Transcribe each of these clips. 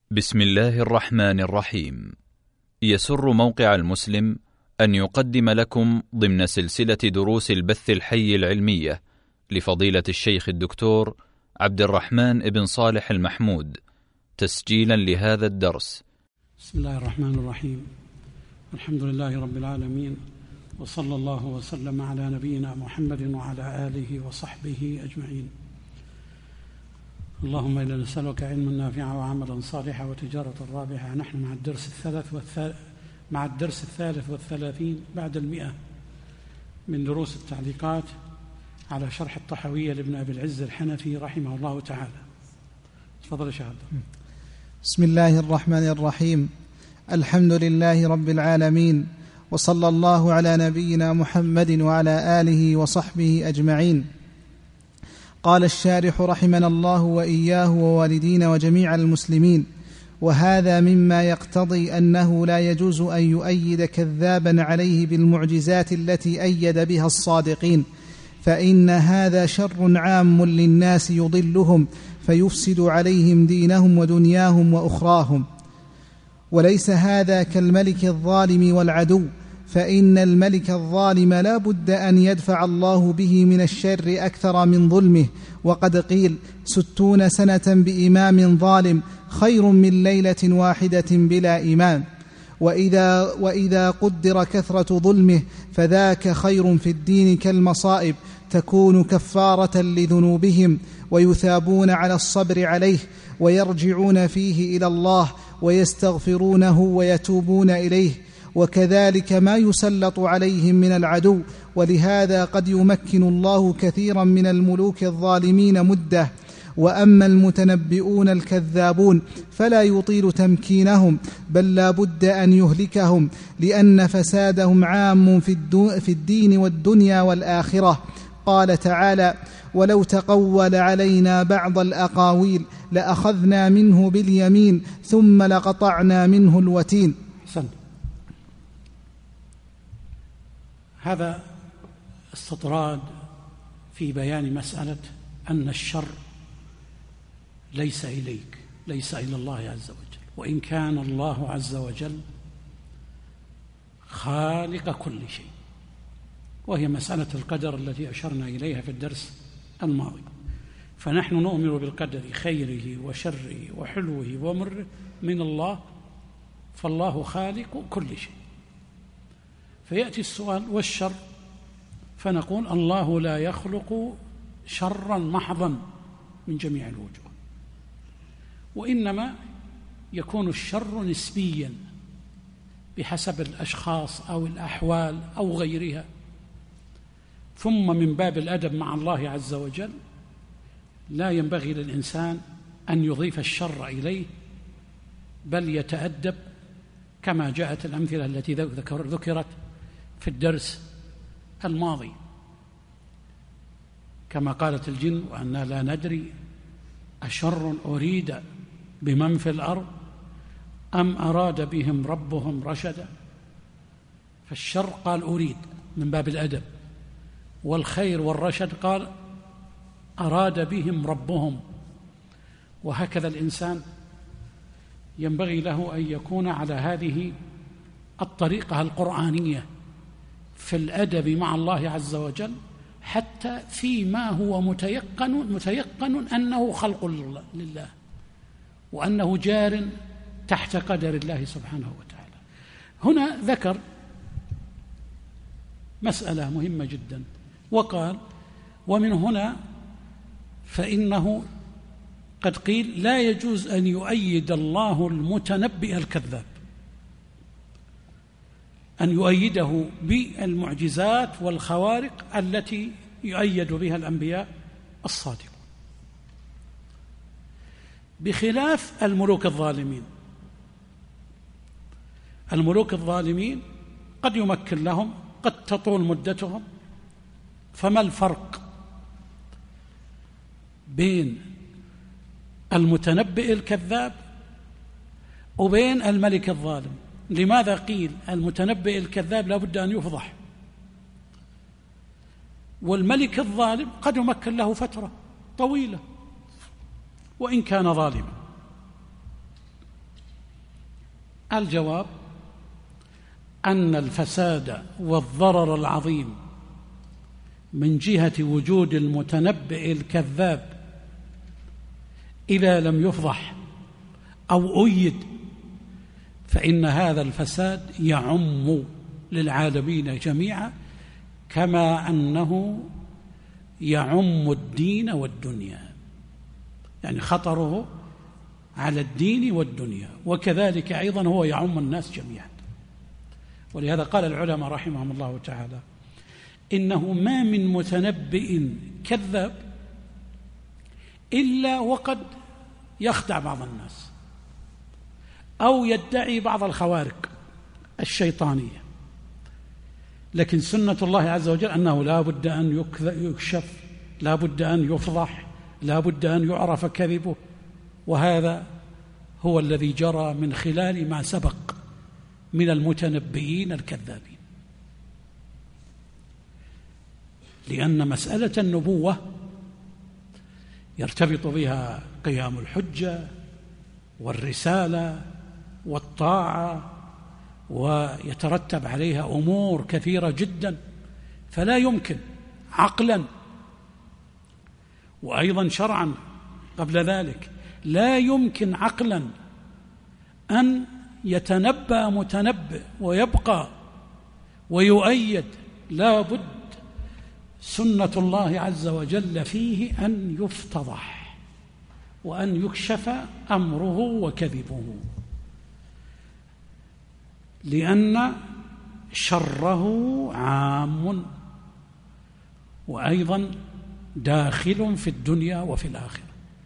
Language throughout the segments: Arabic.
بسم الله الرحمن الرحيم. يسر موقع المسلم أن يقدم لكم ضمن سلسلة دروس البث الحي العلمية لفضيلة الشيخ الدكتور عبد الرحمن بن صالح المحمود تسجيلا لهذا الدرس. بسم الله الرحمن الرحيم. الحمد لله رب العالمين، وصلى الله وسلم على نبينا محمد وعلى آله وصحبه أجمعين. اللهم إنا نسألك علما نافعا وعملا صالحا وتجارة رابحة. نحن مع الدرس الثالث والثلاثين بعد 100 من دروس التعليقات على شرح الطحاوية لابن أبي العز الحنفي رحمه الله تعالى. تفضل يا شيخ. بسم الله الرحمن الرحيم. الحمد لله رب العالمين، وصلى الله على نبينا محمد وعلى آله وصحبه أجمعين. قال الشارح رحمنا الله وإياه ووالدينا وجميع المسلمين: وهذا مما يقتضي أنه لا يجوز أن يؤيد كذابا عليه بالمعجزات التي أيد بها الصادقين، فإن هذا شر عام للناس يضلهم فيفسد عليهم دينهم ودنياهم وأخراهم. وليس هذا كالملك الظالم والعدو، فإن الملك الظالم لا بد أن يدفع الله به من الشر أكثر من ظلمه، وقد قيل 60 سنة بإمام ظالم خير من ليلة واحدة بلا إمام. وإذا قدر كثرة ظلمه فذاك خير في الدين كالمصائب، تكون كفارة لذنوبهم ويثابون على الصبر عليه، ويرجعون فيه إلى الله ويستغفرونه ويتوبون إليه. وكذلك ما يسلط عليهم من العدو، ولهذا قد يمكن الله كثيرا من الملوك الظالمين مدة. وأما المتنبئون الكذابون فلا يطيل تمكينهم، بل لا بد أن يهلكهم، لأن فسادهم عام في الدين والدنيا والآخرة. قال تعالى: ولو تقول علينا بعض الأقاويل لأخذنا منه باليمين ثم لقطعنا منه الوتين. هذا استطراد في بيان مسألة أن الشر ليس إليك، ليس إلى الله عز وجل، وإن كان الله عز وجل خالق كل شيء، وهي مسألة القدر التي أشرنا إليها في الدرس الماضي. فنحن نؤمن بالقدر خيره وشره وحلوه ومره من الله، فالله خالق كل شيء. فيأتي السؤال: والشر؟ فنقول: الله لا يخلق شرا محضا من جميع الوجوه، وإنما يكون الشر نسبيا بحسب الأشخاص أو الأحوال أو غيرها. ثم من باب الأدب مع الله عز وجل لا ينبغي للإنسان أن يضيف الشر إليه، بل يتأدب كما جاءت الأمثلة التي ذكرت في الدرس الماضي، كما قالت الجن: وأنا لا ندري أشر أريد بمن في الأرض أم أراد بهم ربهم رشدا. فالشر قال أريد من باب الأدب، والخير والرشد قال أراد بهم ربهم. وهكذا الإنسان ينبغي له أن يكون على هذه الطريقة القرآنية في الأدب مع الله عز وجل، حتى فيما هو متيقن أنه خلق لله، وأنه جار تحت قدر الله سبحانه وتعالى. هنا ذكر مسألة مهمة جدا، وقال: ومن هنا فإنه قد قيل لا يجوز أن يؤيد الله المتنبئ الكذاب، أن يؤيده بالمعجزات والخوارق التي يؤيد بها الأنبياء الصادقون، بخلاف الملوك الظالمين. الملوك الظالمين قد يمكن لهم، قد تطول مدتهم. فما الفرق بين المتنبئ الكذاب وبين الملك الظالم؟ لماذا قيل المتنبئ الكذاب لا بد أن يفضح، والملك الظالم قد يمكن له فترة طويلة وإن كان ظالما؟ الجواب أن الفساد والضرر العظيم من جهة وجود المتنبئ الكذاب إذا لم يفضح أو أيد فإن هذا الفساد يعم للعالمين جميعا، كما أنه يعم الدين والدنيا، يعني خطره على الدين والدنيا، وكذلك أيضا هو يعم الناس جميعا. ولهذا قال العلماء رحمهم الله تعالى إنه ما من متنبئ كذاب إلا وقد يخدع بعض الناس أو يدعي بعض الخوارق الشيطانية، لكن سنة الله عز وجل أنه لا بد أن يكشف، لا بد أن يفضح، لا بد أن يعرف كذبه، وهذا هو الذي جرى من خلال ما سبق من المتنبئين الكذابين. لأن مسألة النبوة يرتبط بها قيام الحجة والرسالة والطاعة، ويترتب عليها أمور كثيرة جدا، فلا يمكن عقلا وأيضا شرعا قبل ذلك لا يمكن عقلا أن يتنبأ متنبئ ويبقى ويؤيد، لا بد سنة الله عز وجل فيه أن يفتضح وأن يكشف أمره وكذبه، لأن شره عام وأيضا داخل في الدنيا وفي الآخرة.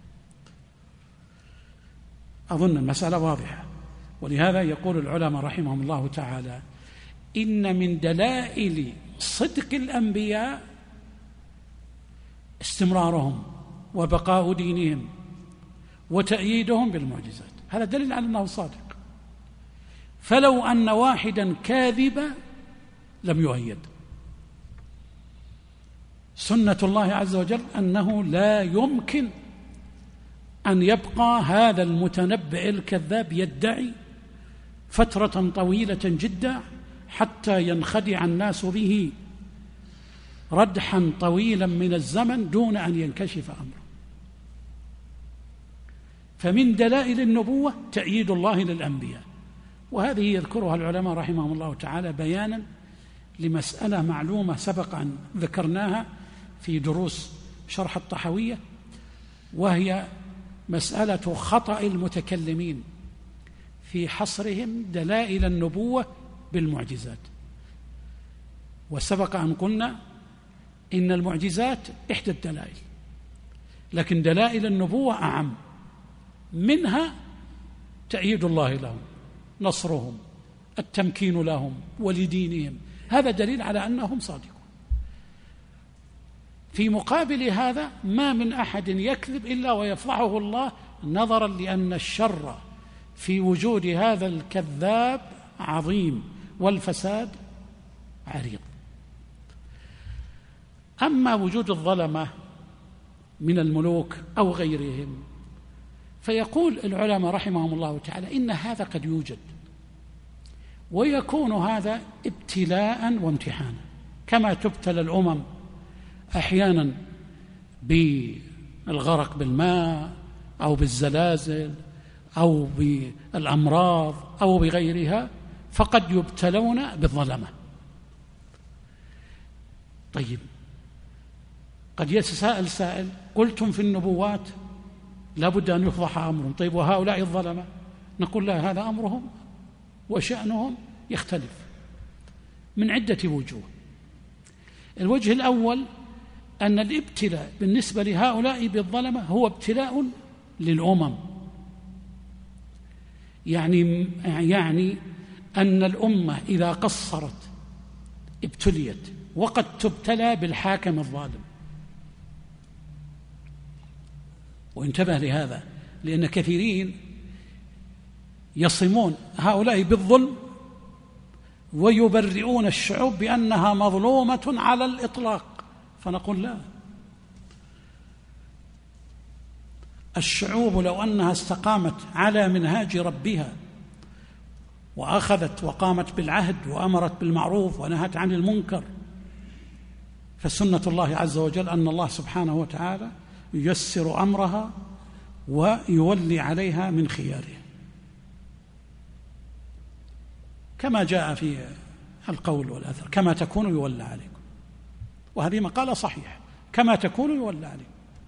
أظن المسألة واضحة. ولهذا يقول العلماء رحمهم الله تعالى إن من دلائل صدق الأنبياء استمرارهم وبقاء دينهم وتأييدهم بالمعجزات، هذا دليل على أنه صادق. فلو أن واحدا كاذبا لم يؤيد. سنة الله عز وجل أنه لا يمكن أن يبقى هذا المتنبئ الكذاب يدعي فترة طويلة جدا حتى ينخدع الناس به ردحا طويلا من الزمن دون أن ينكشف أمره. فمن دلائل النبوة تأييد الله للأنبياء، وهذه يذكرها العلماء رحمهم الله تعالى بيانا لمسألة معلومة سبق أن ذكرناها في دروس شرح الطحاوية، وهي مسألة خطأ المتكلمين في حصرهم دلائل النبوة بالمعجزات. وسبق أن قلنا إن المعجزات إحدى الدلائل، لكن دلائل النبوة أعم، منها تأييد الله لهم، نصرهم، التمكين لهم ولدينهم، هذا دليل على أنهم صادقون. في مقابل هذا ما من أحد يكذب إلا ويفضحه الله، نظرا لأن الشر في وجود هذا الكذاب عظيم والفساد عريض. أما وجود الظلمة من الملوك أو غيرهم فيقول العلماء رحمهم الله تعالى إن هذا قد يوجد، ويكون هذا ابتلاء وامتحانا، كما تبتلى الأمم أحيانا بالغرق بالماء أو بالزلازل أو بالأمراض أو بغيرها، فقد يبتلون بالظلمة. طيب قد يتساءل سائل قلتم في النبوات لابد أن يفضح أمرهم، طيب وهؤلاء الظلمة؟ نقول لا، هذا أمرهم وشأنهم يختلف من عدة وجوه. الوجه الأول أن الابتلاء بالنسبة لهؤلاء بالظلمة هو ابتلاء للأمم، يعني أن الأمة إذا قصرت ابتليت، وقد تبتلى بالحاكم الظالم. وانتبه لهذا، لأن كثيرين يصمون هؤلاء بالظلم ويبرئون الشعوب بأنها مظلومة على الإطلاق، فنقول لا، الشعوب لو أنها استقامت على منهاج ربها وأخذت وقامت بالعهد وأمرت بالمعروف ونهت عن المنكر. فسنة الله عز وجل أن الله سبحانه وتعالى ييسر أمرها ويولي عليها من خياره، كما جاء في القول والأثر: كما تكون يولى عليكم. وهذه مقالة صحيحة: كما تكون يولى عليكم.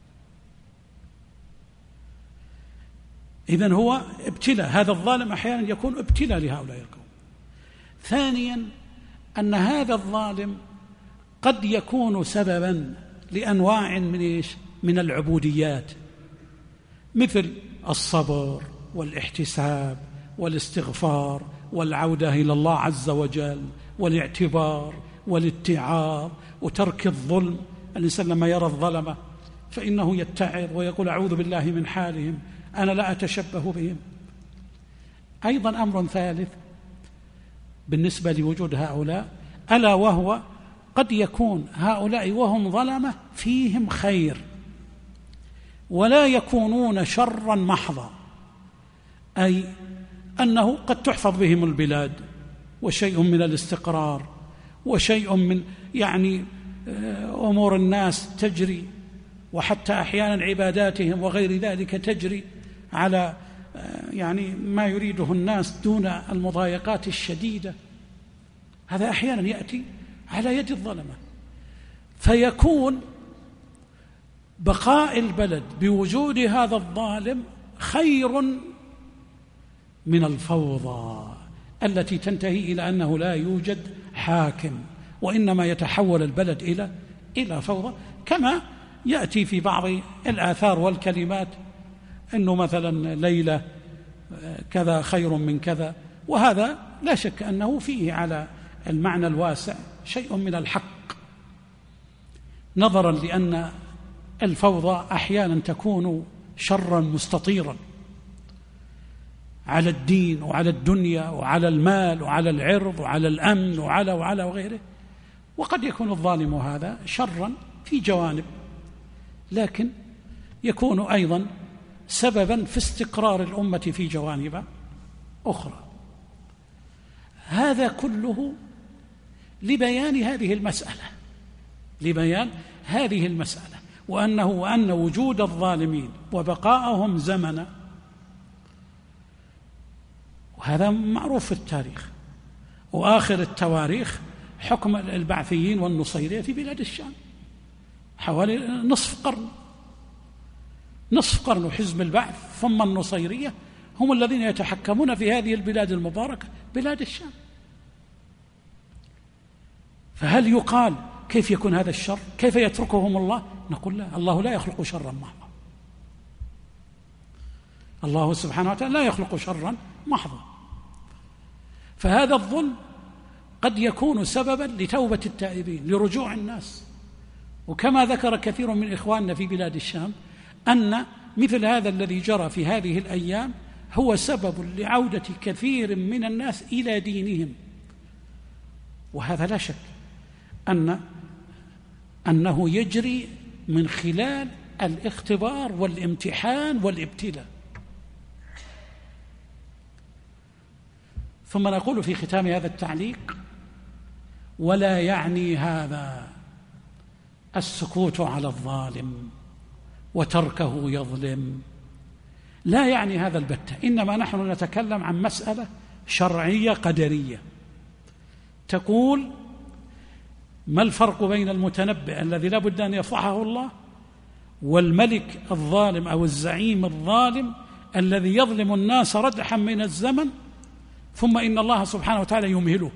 إذن هو ابتلاء، هذا الظالم أحيانا يكون ابتلاء لهؤلاء القوم. ثانيا أن هذا الظالم قد يكون سببا لأنواع من العبوديات، مثل الصبر والاحتساب والاستغفار والعودة إلى الله عز وجل والاعتبار والاتعاظ وترك الظلم. الإنسان لما يرى الظلمة فإنه يتعظ ويقول: أعوذ بالله من حالهم، أنا لا أتشبه بهم. أيضا أمر ثالث بالنسبة لوجود هؤلاء، ألا وهو قد يكون هؤلاء وهم ظلمة فيهم خير ولا يكونون شرا محضا، أي أنه قد تحفظ بهم البلاد وشيء من الاستقرار وشيء من أمور الناس تجري، وحتى أحيانا عباداتهم وغير ذلك تجري على ما يريده الناس دون المضايقات الشديدة. هذا أحيانا يأتي على يد الظلمة، فيكون بقاء البلد بوجود هذا الظالم خير من الفوضى التي تنتهي إلى أنه لا يوجد حاكم، وإنما يتحول البلد إلى فوضى، كما يأتي في بعض الآثار والكلمات أنه مثلا ليلة كذا خير من كذا. وهذا لا شك أنه فيه على المعنى الواسع شيء من الحق، نظرا لأن الفوضى أحيانا تكون شرا مستطيرا على الدين وعلى الدنيا وعلى المال وعلى العرض وعلى الأمن وعلى وغيره. وقد يكون الظالم هذا شرا في جوانب، لكن يكون أيضا سببا في استقرار الأمة في جوانب أخرى. هذا كله لبيان هذه المسألة، وأن وجود الظالمين وبقاءهم زمنا، وهذا معروف في التاريخ. وآخر التواريخ حكم البعثيين والنصيرية في بلاد الشام حوالي نصف قرن، وحزب البعث ثم النصيرية هم الذين يتحكمون في هذه البلاد المباركة، بلاد الشام. فهل يقال كيف يكون هذا الشر؟ كيف يتركهم الله؟ نقول لا، الله لا يخلق شرا محضا، الله سبحانه وتعالى لا يخلق شرا محضا. فهذا الظلم قد يكون سببا لتوبة التائبين، لرجوع الناس. وكما ذكر كثير من إخواننا في بلاد الشام أن مثل هذا الذي جرى في هذه الأيام هو سبب لعودة كثير من الناس إلى دينهم. وهذا لا شك أنه يجري من خلال الاختبار والامتحان والابتلاء. ثم نقول في ختام هذا التعليق: ولا يعني هذا السكوت على الظالم وتركه يظلم، لا يعني هذا البتة، إنما نحن نتكلم عن مسألة شرعية قدرية تقول: ما الفرق بين المتنبئ الذي لا بد أن يرفعه الله والملك الظالم أو الزعيم الظالم الذي يظلم الناس ردحا من الزمن ثم إن الله سبحانه وتعالى يمهله؟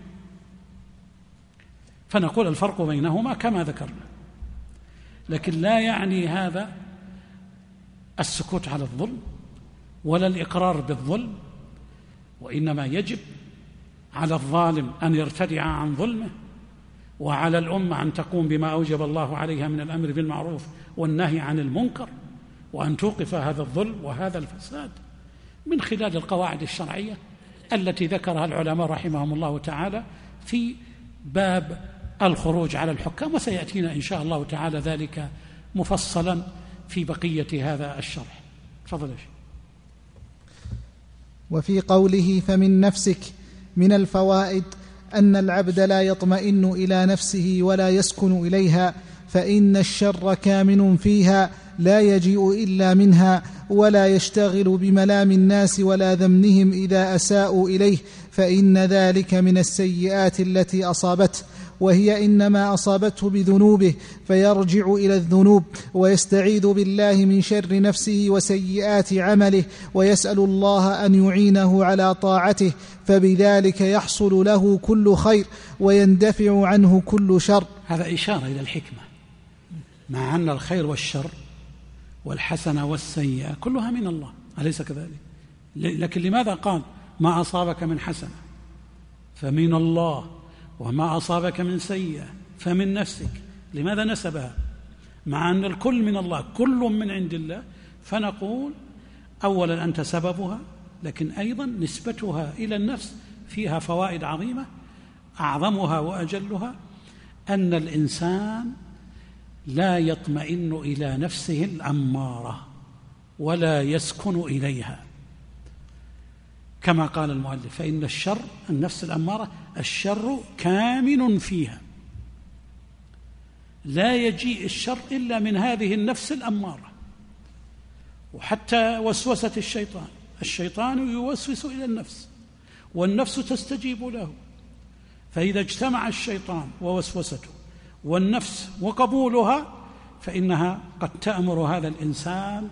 فنقول الفرق بينهما كما ذكرنا، لكن لا يعني هذا السكوت على الظلم ولا الإقرار بالظلم، وإنما يجب على الظالم أن يرتدع عن ظلمه، وعلى الأمة أن تقوم بما أوجب الله عليها من الأمر بالمعروف والنهي عن المنكر، وأن توقف هذا الظلم وهذا الفساد من خلال القواعد الشرعية التي ذكرها العلماء رحمهم الله تعالى في باب الخروج على الحكام، وسيأتينا إن شاء الله تعالى ذلك مفصلا في بقية هذا الشرح. تفضل. وفي قوله: فمن نفسك، من الفوائد أن العبد لا يطمئن إلى نفسه ولا يسكن إليها، فإن الشر كامن فيها لا يجيء إلا منها، ولا يشتغل بملام الناس ولا ذمهم إذا أساءوا إليه، فإن ذلك من السيئات التي أصابته، وهي إنما أصابته بذنوبه، فيرجع إلى الذنوب ويستعيذ بالله من شر نفسه وسيئات عمله، ويسأل الله أن يعينه على طاعته، فبذلك يحصل له كل خير ويندفع عنه كل شر. هذا إشارة إلى الحكمة، مع أن الخير والشر والحسنة والسيئة كلها من الله، أليس كذلك؟ لكن لماذا قال ما أصابك من حسنة فمن الله وما أصابك من سيئة فمن نفسك؟ لماذا نسبها مع أن الكل من الله، كل من عند الله؟ فنقول أولا أنت سببها، لكن أيضا نسبتها إلى النفس فيها فوائد عظيمة، أعظمها وأجلها أن الإنسان لا يطمئن إلى نفسه الأمارة ولا يسكن إليها، كما قال المؤلف فإن الشر، النفس الأمارة، الشر كامن فيها، لا يجيء الشر إلا من هذه النفس الأمارة. وحتى وسوسة الشيطان يوسوس إلى النفس والنفس تستجيب له، فإذا اجتمع الشيطان ووسوسته والنفس وقبولها فإنها قد تأمر هذا الإنسان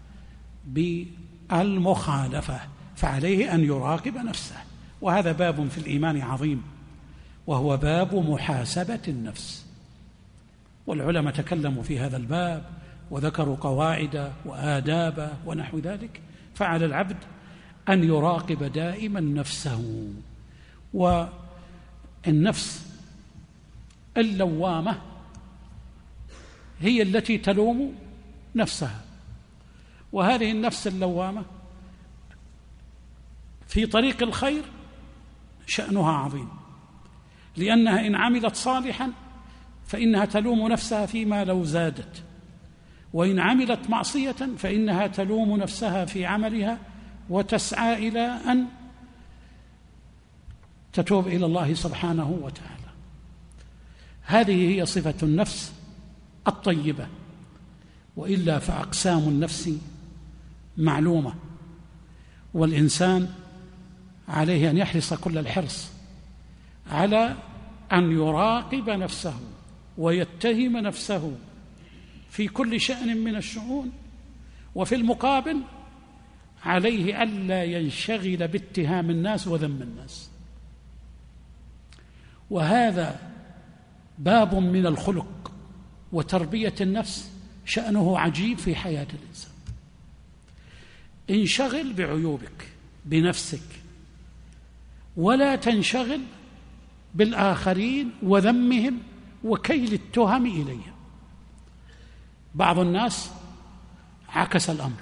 بالمخالفة، فعليه أن يراقب نفسه. وهذا باب في الإيمان عظيم، وهو باب محاسبة النفس، والعلماء تكلموا في هذا الباب وذكروا قواعد وآداب ونحو ذلك. فعلى العبد أن يراقب دائما نفسه. والنفس اللوامة هي التي تلوم نفسها، وهذه النفس اللوامة في طريق الخير شأنها عظيم، لأنها إن عملت صالحا فإنها تلوم نفسها فيما لو زادت، وإن عملت معصية فإنها تلوم نفسها في عملها وتسعى إلى أن تتوب إلى الله سبحانه وتعالى. هذه هي صفة النفس الطيبة، وإلا فأقسام النفس معلومة، والإنسان عليه أن يحرص كل الحرص على أن يراقب نفسه ويتهم نفسه في كل شأن من الشؤون، وفي المقابل عليه ألا ينشغل باتهام الناس وذم الناس. وهذا باب من الخلق وتربية النفس شأنه عجيب في حياة الإنسان. انشغل بعيوبك بنفسك، ولا تنشغل بالآخرين وذمهم وكيل التهم إليهم. بعض الناس عكس الأمر،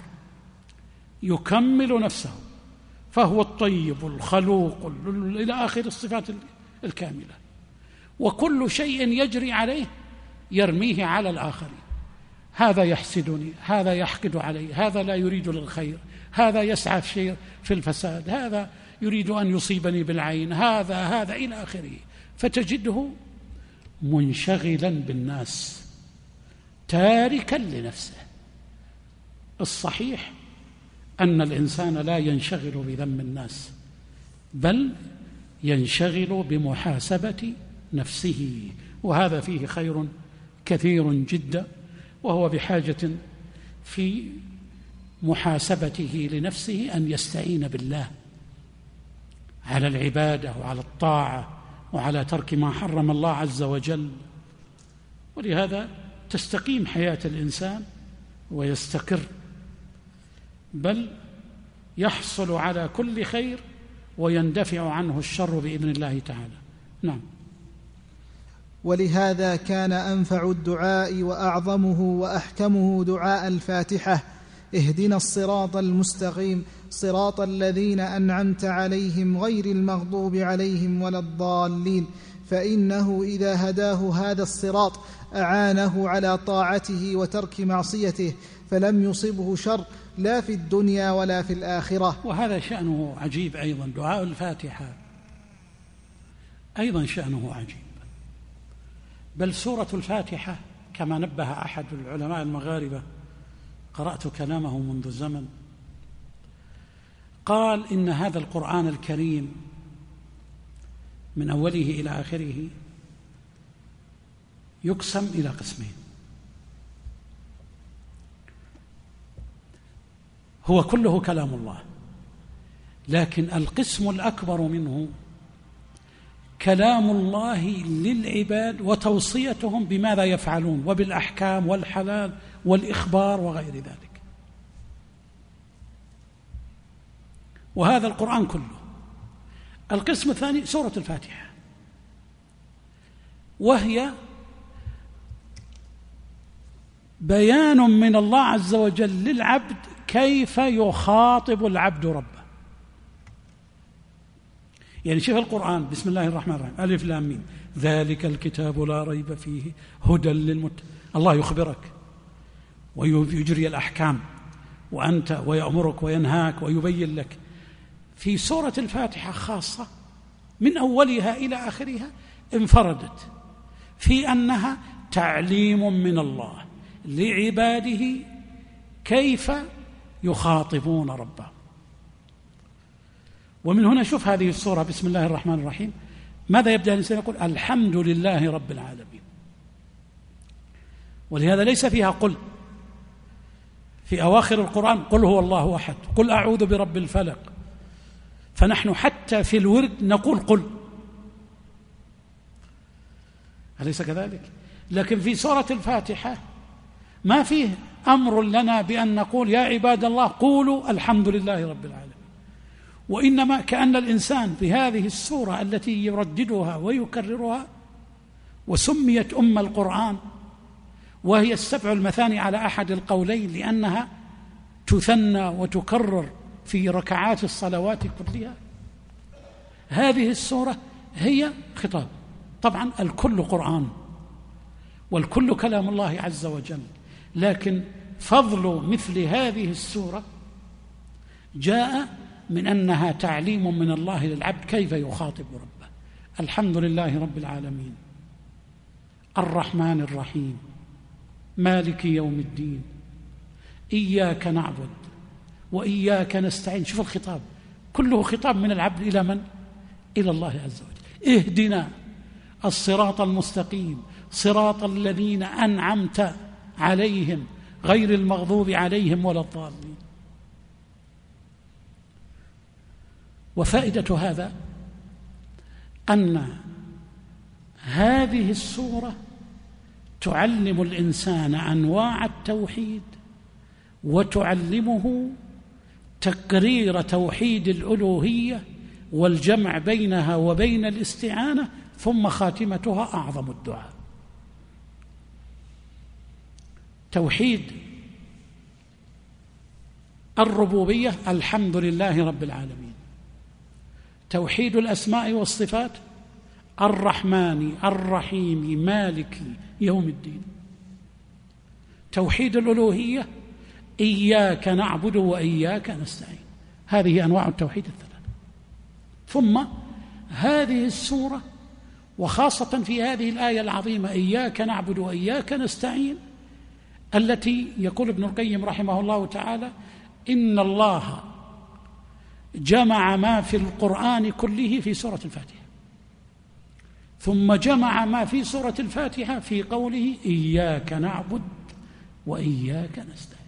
يكمل نفسه فهو الطيب الخلوق إلى آخر الصفات الكاملة، وكل شيء يجري عليه يرميه على الآخرين. هذا يحسدني، هذا يحقد علي، هذا لا يريد للخير، هذا يسعى في الفساد، هذا يريد أن يصيبني بالعين، هذا إلى آخره. فتجده منشغلا بالناس تاركا لنفسه. الصحيح أن الإنسان لا ينشغل بذم الناس، بل ينشغل بمحاسبة نفسه، وهذا فيه خير كثير جدا، وهو بحاجة في محاسبته لنفسه أن يستعين بالله على العبادة وعلى الطاعة وعلى ترك ما حرم الله عز وجل. ولهذا تستقيم حياة الإنسان ويستقر، بل يحصل على كل خير ويندفع عنه الشر بإذن الله تعالى. نعم. ولهذا كان أنفع الدعاء وأعظمه وأحكمه دعاء الفاتحة: اهدنا الصراط المستقيم صراط الذين أنعمت عليهم غير المغضوب عليهم ولا الضالين. فإنه إذا هداه هذا الصراط أعانه على طاعته وترك معصيته، فلم يصبه شر لا في الدنيا ولا في الآخرة. وهذا شأنه عجيب أيضا، دعاء الفاتحة أيضا شأنه عجيب. بل سورة الفاتحة كما نبه أحد العلماء المغاربة، قرأت كلامه منذ زمن، قال إن هذا القرآن الكريم من أوله إلى آخره يقسم إلى قسمين: هو كله كلام الله، لكن القسم الأكبر منه كلام الله للعباد وتوصيتهم بماذا يفعلون وبالأحكام والحلال والإخبار وغير ذلك. وهذا القرآن كله. القسم الثاني سورة الفاتحة، وهي بيان من الله عز وجل للعبد كيف يخاطب العبد ربه. يعني شوف القرآن: بسم الله الرحمن الرحيم، ألف لام ميم، ذلك الكتاب لا ريب فيه هدى للمتقين. الله يخبرك ويجري الأحكام وأنت ويأمرك وينهاك ويبين لك. في سورة الفاتحة خاصة من أولها إلى آخرها انفردت في أنها تعليم من الله لعباده كيف يخاطبون ربهم. ومن هنا شوف هذه السورة بسم الله الرحمن الرحيم، ماذا يبدأ الإنسان؟ يقول الحمد لله رب العالمين. ولهذا ليس فيها قل. في أواخر القرآن قل هو الله أحد، قل أعوذ برب الفلق. فنحن حتى في الورد نقول قل، أليس كذلك؟ لكن في سورة الفاتحة ما فيه أمر لنا بأن نقول يا عباد الله قولوا الحمد لله رب العالمين، وإنما كأن الإنسان في هذه السورة التي يرددها ويكررها وسميت القرآن، وهي 7 المثاني على أحد القولين لأنها تثنى وتكرر في ركعات الصلوات كلها. هذه السورة هي خطاب. طبعا الكل قرآن والكل كلام الله عز وجل، لكن فضل مثل هذه السورة جاء من أنها تعليم من الله للعبد كيف يخاطب ربه. الحمد لله رب العالمين، الرحمن الرحيم، مالك يوم الدين، إياك نعبد وإياك نستعين. شوف الخطاب كله خطاب من العبد إلى من؟ إلى الله عز وجل. اهدنا الصراط المستقيم صراط الذين أنعمت عليهم غير المغضوب عليهم ولا الضالين. وفائدة هذا أن هذه السورة تعلم الإنسان أنواع التوحيد، وتعلمه تقرير توحيد الألوهية والجمع بينها وبين الاستعانة، ثم خاتمتها أعظم الدعاء. توحيد الربوبية الحمد لله رب العالمين. توحيد الأسماء والصفات الرحمن الرحيم مالك يوم الدين. توحيد الألوهية إياك نعبد وإياك نستعين. هذه أنواع التوحيد الثلاثة. ثم هذه السورة وخاصة في هذه الآية العظيمة إياك نعبد وإياك نستعين، التي يقول ابن القيم رحمه الله تعالى إن الله جمع ما في القرآن كله في سورة الفاتحة، ثم جمع ما في سورة الفاتحة في قوله إياك نعبد وإياك نستعين.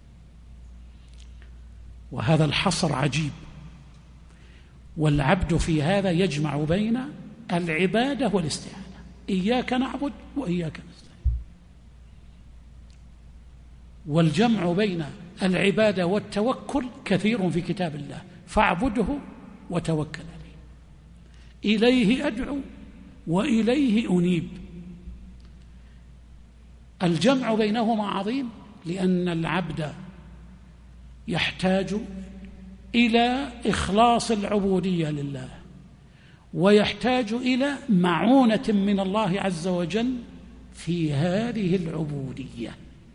وهذا الحصر عجيب، والعبد في هذا يجمع بين العبادة والاستعانة. إياك نعبد وإياك نستعين، والجمع بين العبادة والتوكل كثير في كتاب الله، فاعبده وتوكل عليه، إليه أدعو وإليه أنيب. الجمع بينهما عظيم، لأن العبد يحتاج إلى إخلاص العبودية لله، ويحتاج إلى معونة من الله عز وجل في هذه العبودية،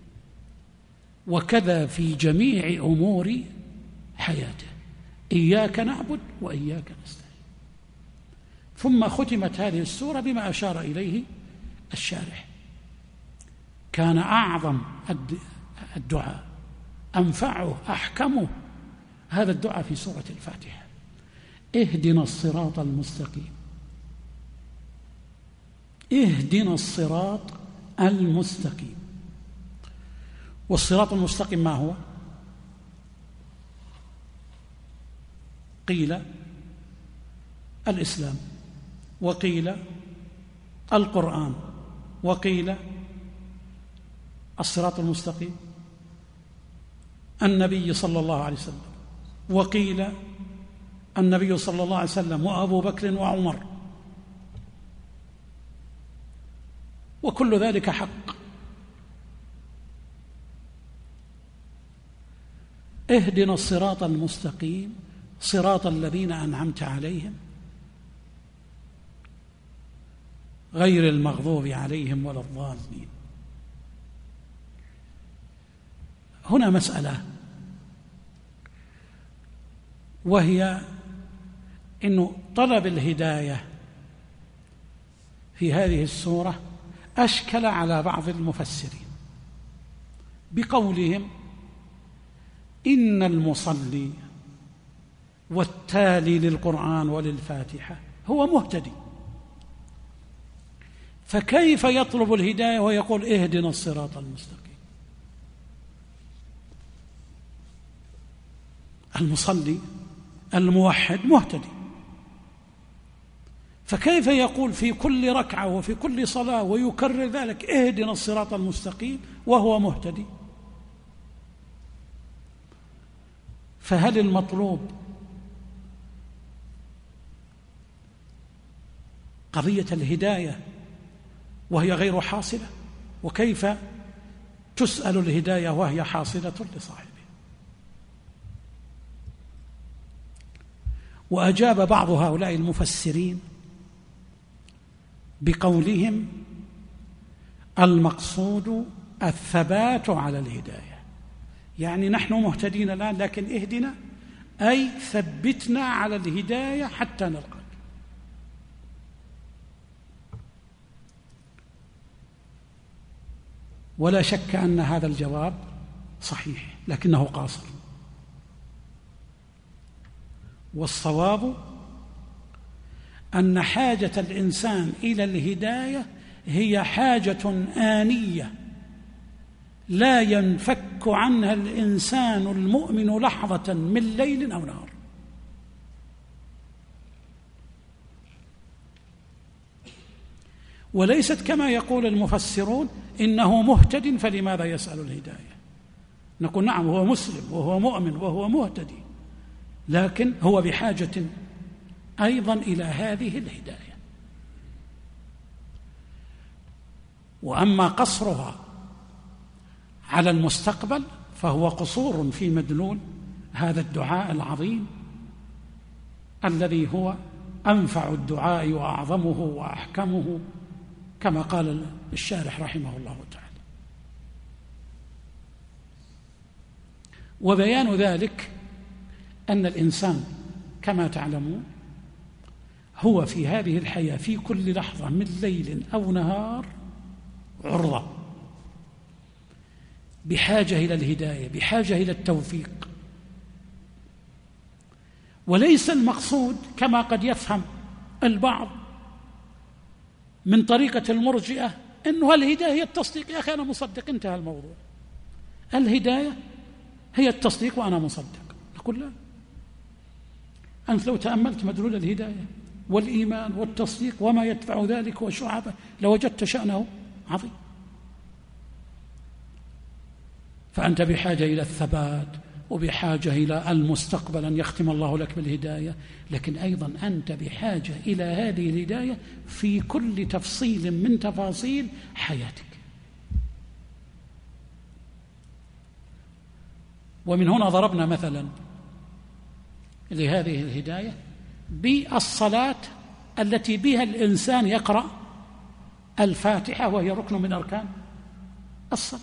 وكذا في جميع أمور حياته. إياك نعبد وإياك نستعين. ثم ختمت هذه السورة بما أشار إليه الشارح. كان أعظم الدعاء، أنفعه، أحكمه، هذا الدعاء في سورة الفاتحة: اهدنا الصراط المستقيم. اهدنا الصراط المستقيم. والصراط المستقيم ما هو؟ قيل الإسلام، وقيل القرآن، وقيل الصراط المستقيم النبي صلى الله عليه وسلم، وقيل النبي صلى الله عليه وسلم وأبو بكر وعمر، وكل ذلك حق. اهدنا الصراط المستقيم صراط الذين أنعمت عليهم غير المغضوب عليهم ولا الضالين. هنا مسألة، وهي إنه طلب الهداية في هذه السورة أشكل على بعض المفسرين بقولهم إن المصلي والتالي للقرآن وللفاتحة هو مهتدي، فكيف يطلب الهداية ويقول اهدنا الصراط المستقيم؟ المصلي الموحد مهتدي، فكيف يقول في كل ركعة وفي كل صلاة ويكرر ذلك اهدنا الصراط المستقيم وهو مهتدي؟ فهل المطلوب قضية الهداية وهي غير حاصلة؟ وكيف تسأل الهداية وهي حاصلة لصاحبها؟ وأجاب بعض هؤلاء المفسرين بقولهم المقصود الثبات على الهداية، يعني نحن مهتدين الآن لكن اهدنا أي ثبتنا على الهداية حتى نلقاك. ولا شك أن هذا الجواب صحيح لكنه قاصر، والصواب أن حاجة الإنسان إلى الهداية هي حاجة آنية لا ينفك عنها الإنسان المؤمن لحظة من ليل أو نهار. وليست كما يقول المفسرون إنه مهتد فلماذا يسأل الهداية؟ نقول نعم هو مسلم وهو مؤمن وهو مهتدي، لكن هو بحاجة أيضا إلى هذه الهداية. وأما قصرها على المستقبل فهو قصور في مدلول هذا الدعاء العظيم الذي هو أنفع الدعاء وأعظمه وأحكمه كما قال الشارح رحمه الله تعالى. وبيان ذلك أن الإنسان كما تعلمون هو في هذه الحياة في كل لحظة من ليل أو نهار عرضة بحاجة إلى الهداية، بحاجة إلى التوفيق. وليس المقصود كما قد يفهم البعض من طريقة المرجئة أنه الهداية هي التصديق. يا أخي أنا مصدق، انتهى الموضوع. الهداية هي التصديق وأنا مصدق. نقول لا، أنت لو تأملت مدلول الهداية والإيمان والتصديق وما يدفع ذلك وشعبه لوجدت شأنه عظيم. فأنت بحاجة إلى الثبات وبحاجة إلى المستقبل أن يختم الله لك بالهداية، لكن أيضا أنت بحاجة إلى هذه الهداية في كل تفصيل من تفاصيل حياتك. ومن هنا ضربنا مثلا لهذه الهداية بالصلاة التي بها الإنسان يقرأ الفاتحة وهي ركن من أركان الصلاة.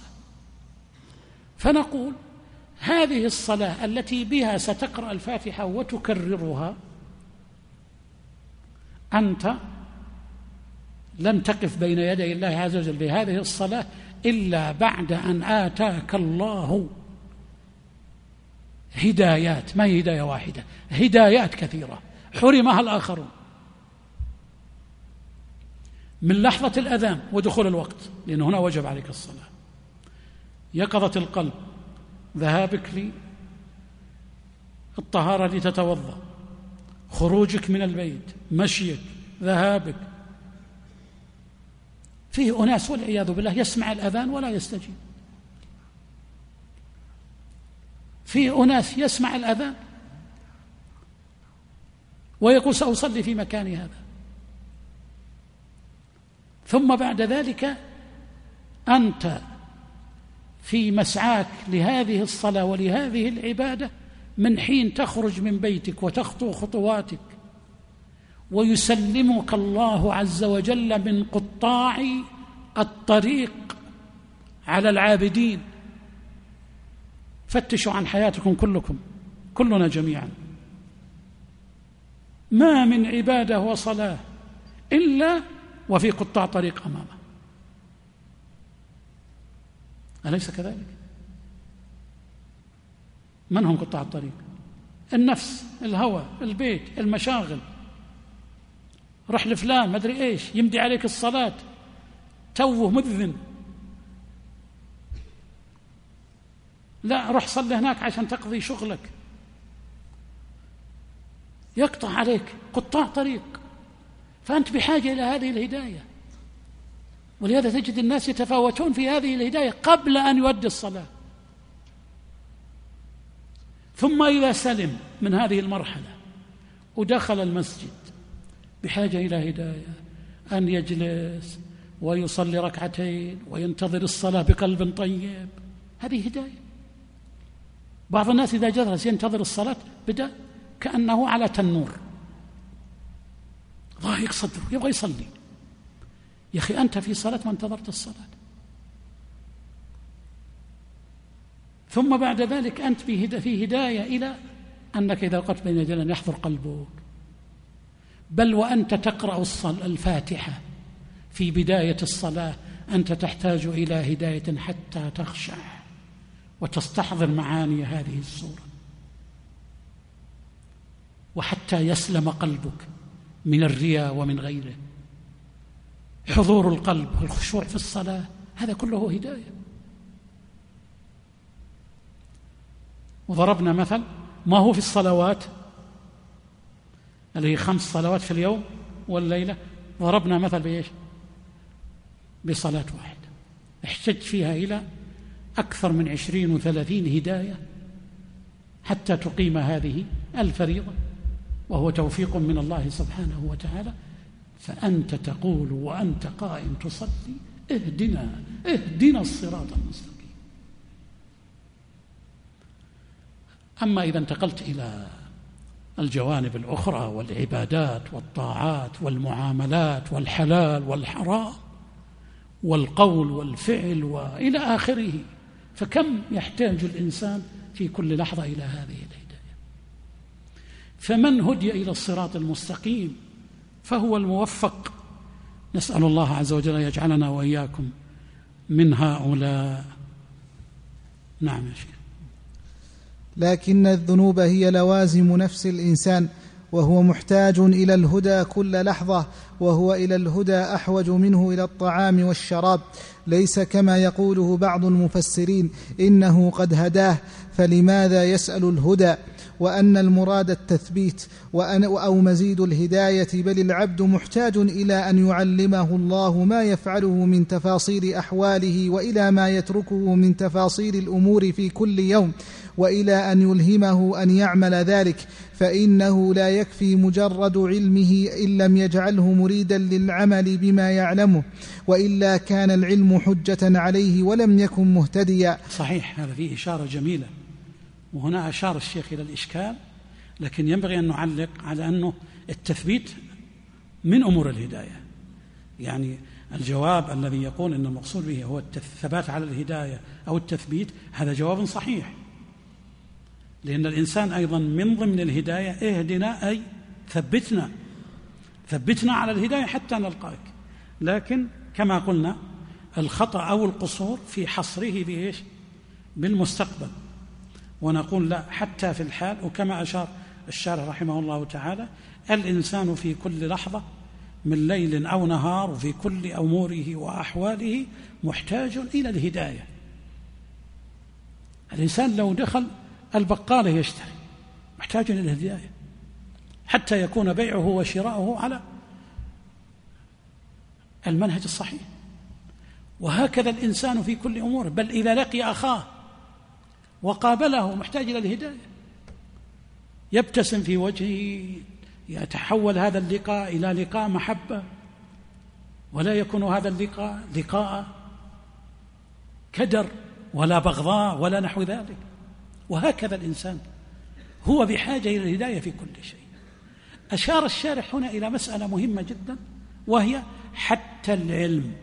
فنقول هذه الصلاة التي بها ستقرأ الفاتحة وتكررها أنت لم تقف بين يدي الله عز وجل بهذه الصلاة إلا بعد أن آتاك الله هدايات، ما هي هداية واحدة، هدايات كثيرة حرمها الآخرون، من لحظة الأذان ودخول الوقت، لأن هنا وجب عليك الصلاة، يقظة القلب، ذهابك للطهارة لتتوضأ، خروجك من البيت، مشيك، ذهابك. فيه أناس والعياذ بالله يسمع الأذان ولا يستجيب، فيه أناس يسمع الأذان ويقول سأصلي في مكان هذا، ثم بعد ذلك أنت في مسعاك لهذه الصلاة ولهذه العبادة من حين تخرج من بيتك وتخطو خطواتك ويسلمك الله عز وجل من قطاع الطريق على العابدين. فتشوا عن حياتكم كلكم، كلنا جميعا، ما من عبادة وصلاة إلا وفي قطاع طريق أمامه، أليس كذلك؟ من هم قطاع الطريق؟ النفس، الهوى، البيت، المشاغل، رح لفلان ما أدري إيش، يمدي عليك الصلاة، توه مذن، لا روح صلي هناك عشان تقضي شغلك، يقطع عليك قطاع طريق. فأنت بحاجة إلى هذه الهداية، ولهذا تجد الناس يتفاوتون في هذه الهداية قبل أن يؤدي الصلاة، ثم إذا سلم من هذه المرحلة ودخل المسجد بحاجة إلى هداية، أن يجلس ويصلي ركعتين وينتظر الصلاة بقلب طيب، هذه هداية. بعض الناس إذا جلس ينتظر الصلاة بدأ كأنه على تنور، ضايق صدره يبغى يصلي، يا أخي أنت في صلاة ما انتظرت الصلاة. ثم بعد ذلك أنت في هداية إلى أنك إذا وقفت بين يدي يحضر قلبك، بل وأنت تقرأ الفاتحة في بداية الصلاة أنت تحتاج إلى هداية حتى تخشع وتستحضر معاني هذه السورة، وحتى يسلم قلبك من الرياء ومن غيره. حضور القلب والخشوع في الصلاة هذا كله هداية. وضربنا مثل ما هو في الصلوات اللي هي 5 صلوات في اليوم والليلة، ضربنا مثل بإيش؟ بصلاة واحدة احتج فيها إلى أكثر من 20 و30 هداية حتى تقيم هذه الفريضة، وهو توفيق من الله سبحانه وتعالى. فأنت تقول وأنت قائم تصلي اهدنا الصراط المستقيم. أما إذا انتقلت إلى الجوانب الأخرى والعبادات والطاعات والمعاملات والحلال والحرام والقول والفعل وإلى آخره، فكم يحتاج الإنسان في كل لحظة إلى هذه الهداية. فمن هدي إلى الصراط المستقيم فهو الموفق. نسأل الله عز وجل يجعلنا وإياكم من هؤلاء. نعم يا شيخ. لكن الذنوب هي لوازم نفس الإنسان، وهو محتاج إلى الهدى كل لحظة، وهو إلى الهدى أحوج منه إلى الطعام والشراب، ليس كما يقوله بعض المفسرين إنه قد هداه فلماذا يسأل الهدى، وأن المراد التثبيت أو مزيد الهداية، بل العبد محتاج إلى أن يعلمه الله ما يفعله من تفاصيل أحواله، وإلى ما يتركه من تفاصيل الأمور في كل يوم، وإلى أن يلهمه أن يعمل ذلك، فإنه لا يكفي مجرد علمه إن لم يجعله مريدا للعمل بما يعلمه، وإلا كان العلم حجة عليه ولم يكن مهتديا. صحيح، هذا فيه إشارة جميلة، وهنا أشار الشيخ إلى الإشكال، لكن ينبغي أن نعلق على أنه التثبيت من أمور الهداية. يعني الجواب الذي يقول أن المقصود به هو الثبات على الهداية أو التثبيت، هذا جواب صحيح، لأن الإنسان أيضا من ضمن الهداية اهدنا أي ثبتنا، ثبتنا على الهداية حتى نلقاك. لكن كما قلنا الخطأ أو القصور في حصره بإيش؟ بالمستقبل. ونقول لا، حتى في الحال، وكما أشار الشارح رحمه الله تعالى: الإنسان في كل لحظة من ليل أو نهار وفي كل أموره وأحواله محتاج إلى الهداية. الإنسان لو دخل البقالة يشتري محتاج إلى الهداية حتى يكون بيعه وشراؤه على المنهج الصحيح. وهكذا الإنسان في كل أموره، بل إذا لقي أخاه وقابله محتاج إلى الهداية، يبتسم في وجهه، يتحول هذا اللقاء إلى لقاء محبة، ولا يكون هذا اللقاء لقاء كدر ولا بغضاء ولا نحو ذلك. وهكذا الإنسان هو بحاجة إلى الهداية في كل شيء. أشار الشارح هنا إلى مسألة مهمة جدا، وهي حتى العلم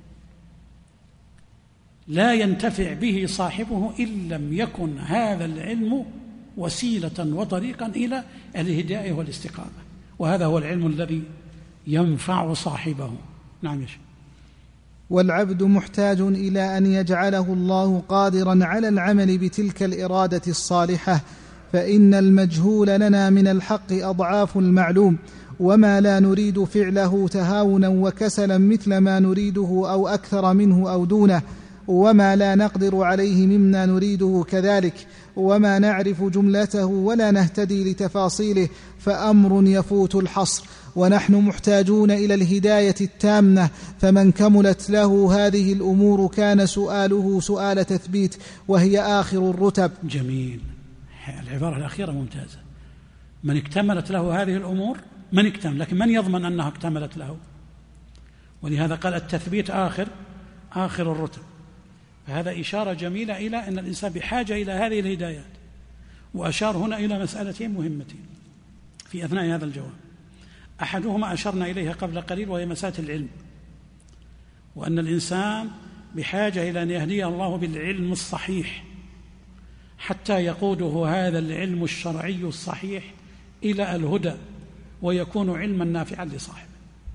لا ينتفع به صاحبه إن لم يكن هذا العلم وسيلة وطريقا إلى الهداية والاستقامة، وهذا هو العلم الذي ينفع صاحبه. نعم يا شيخ. والعبد محتاج إلى أن يجعله الله قادرا على العمل بتلك الإرادة الصالحة، فإن المجهول لنا من الحق أضعاف المعلوم، وما لا نريد فعله تهاونا وكسلا مثل ما نريده أو أكثر منه أو دونه، وما لا نقدر عليه مما نريده كذلك، وما نعرف جملته ولا نهتدي لتفاصيله، فأمر يفوت الحصر. ونحن محتاجون إلى الهداية التامة، فمن كملت له هذه الأمور كان سؤاله سؤال تثبيت، وهي آخر الرتب. جميل، العبارة الأخيرة ممتازة. من اكتملت له هذه الأمور، من اكتمل، لكن من يضمن أنها اكتملت له؟ ولهذا قال التثبيت آخر الرتب. فهذا إشارة جميلة إلى أن الإنسان بحاجة إلى هذه الهدايات. وأشار هنا إلى مسألتين مهمتين في أثناء هذا الجواب. أحدهما أشرنا إليها قبل قليل، وهي مسألة العلم، وأن الإنسان بحاجة إلى أن يهديه الله بالعلم الصحيح حتى يقوده هذا العلم الشرعي الصحيح إلى الهدى ويكون علما نافعا لصاحبه.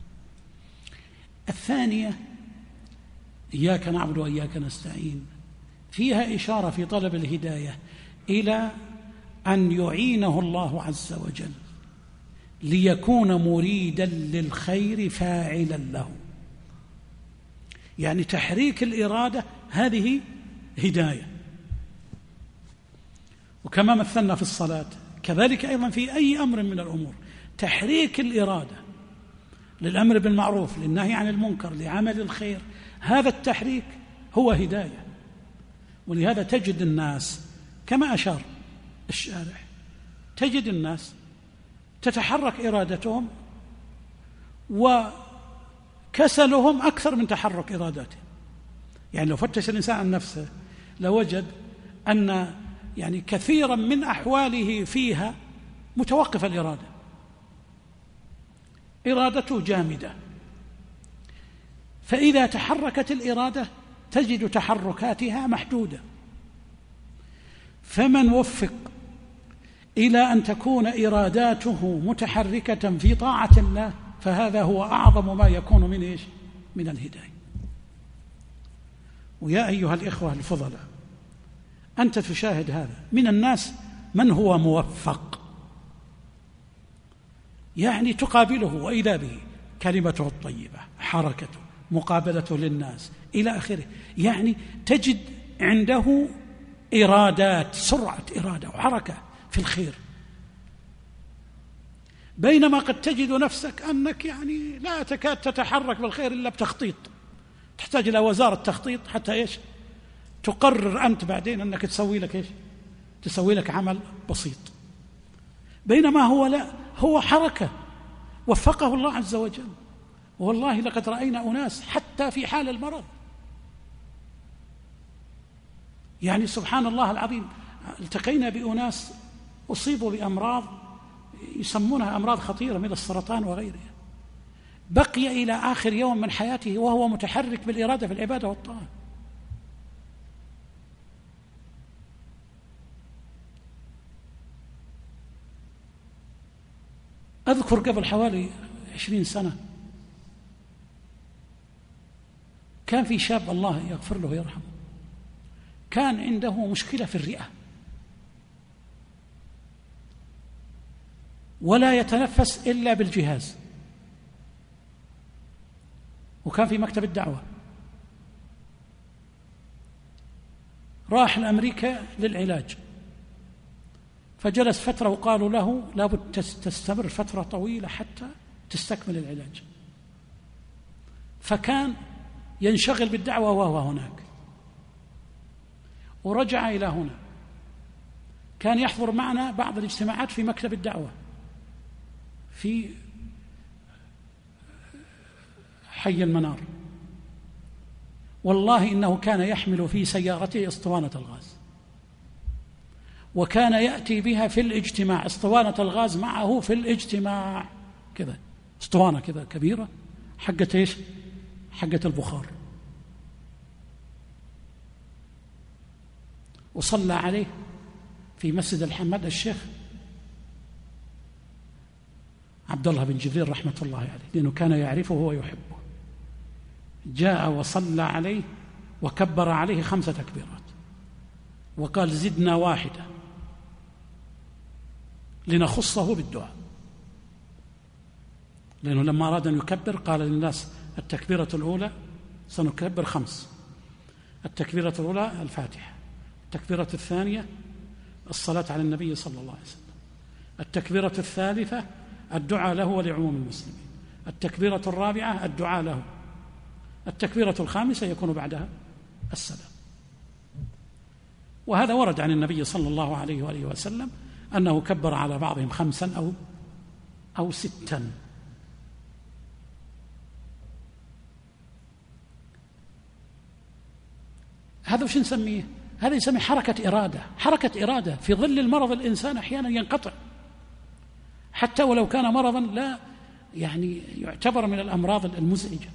الثانية إياك نعبد وإياك نستعين، فيها إشارة في طلب الهداية إلى أن يعينه الله عز وجل ليكون مريدا للخير فاعلا له. يعني تحريك الإرادة هذه هداية. وكما مثلنا في الصلاة كذلك أيضا في أي أمر من الأمور، تحريك الإرادة للأمر بالمعروف، للنهي عن المنكر، لعمل الخير، هذا التحريك هو هداية. ولهذا تجد الناس كما أشار الشارح، تجد الناس تتحرك إرادتهم وكسلهم أكثر من تحرك إرادتهم. يعني لو فتش الإنسان عن نفسه لوجد أن يعني كثيرا من أحواله فيها متوقف الإرادة، إرادته جامدة. فإذا تحركت الإرادة تجد تحركاتها محدودة. فمن وفق إلى أن تكون إراداته متحركة في طاعة الله فهذا هو أعظم ما يكون من الهداية. ويا أيها الإخوة الفضلاء، أنت تشاهد هذا من الناس من هو موفق، يعني تقابله وإذا به كلمته الطيبة، حركته، مقابلته للناس إلى آخره، يعني تجد عنده إرادات، سرعة إرادة وحركة في الخير. بينما قد تجد نفسك أنك يعني لا تكاد تتحرك بالخير إلا بتخطيط، تحتاج إلى وزارة تخطيط حتى تقرر أنت بعدين أنك تسوي لك عمل بسيط. بينما هو لا، هو حركة وفقه الله عز وجل. والله لقد رأينا أناس حتى في حال المرض، يعني سبحان الله العظيم، التقينا بأناس أصيبوا بأمراض يسمونها أمراض خطيرة مثل السرطان وغيرها، بقي إلى آخر يوم من حياته وهو متحرك بالإرادة في العبادة والطاعة. أذكر قبل حوالي 20 سنة كان في شاب الله يغفر له ويرحمه كان عنده مشكلة في الرئة ولا يتنفس إلا بالجهاز، وكان في مكتب الدعوة. راح لأمريكا للعلاج، فجلس فترة وقالوا له لابد تستمر فترة طويلة حتى تستكمل العلاج، فكان ينشغل بالدعوة وهو هناك، ورجع إلى هنا. كان يحضر معنا بعض الاجتماعات في مكتب الدعوة في حي المنار. والله إنه كان يحمل في سيارته اسطوانة الغاز، وكان يأتي بها في الاجتماع، اسطوانة الغاز معه في الاجتماع كذا، اسطوانة كذا كبيرة حقت إيش؟ حقت البخار. وصلى عليه في مسجد الحمد الشيخ عبد الله بن جبريل رحمة الله عليه، لأنه كان يعرفه ويحبه. جاء وصلى عليه وكبر عليه 5 تكبيرات وقال زدنا واحدة لنخصه بالدعاء، لأنه لما أراد أن يكبر قال للناس التكبيرة الأولى سنكبر 5، التكبيرة الأولى الفاتحة، التكبيرة الثانية الصلاة على النبي صلى الله عليه وسلم، التكبيرة الثالثة الدعاء له ولعموم المسلمين، التكبيرة الرابعة الدعاء له، التكبيرة الخامسة يكون بعدها السلام. وهذا ورد عن النبي صلى الله عليه وآله وسلم أنه كبر على بعضهم 5 أو 6. هذا وش نسميه؟ هذا يسميه حركة إرادة. حركة إرادة في ظل المرض الإنسان أحيانا ينقطع، حتى ولو كان مرضا لا يعني يعتبر من الأمراض المزعجة.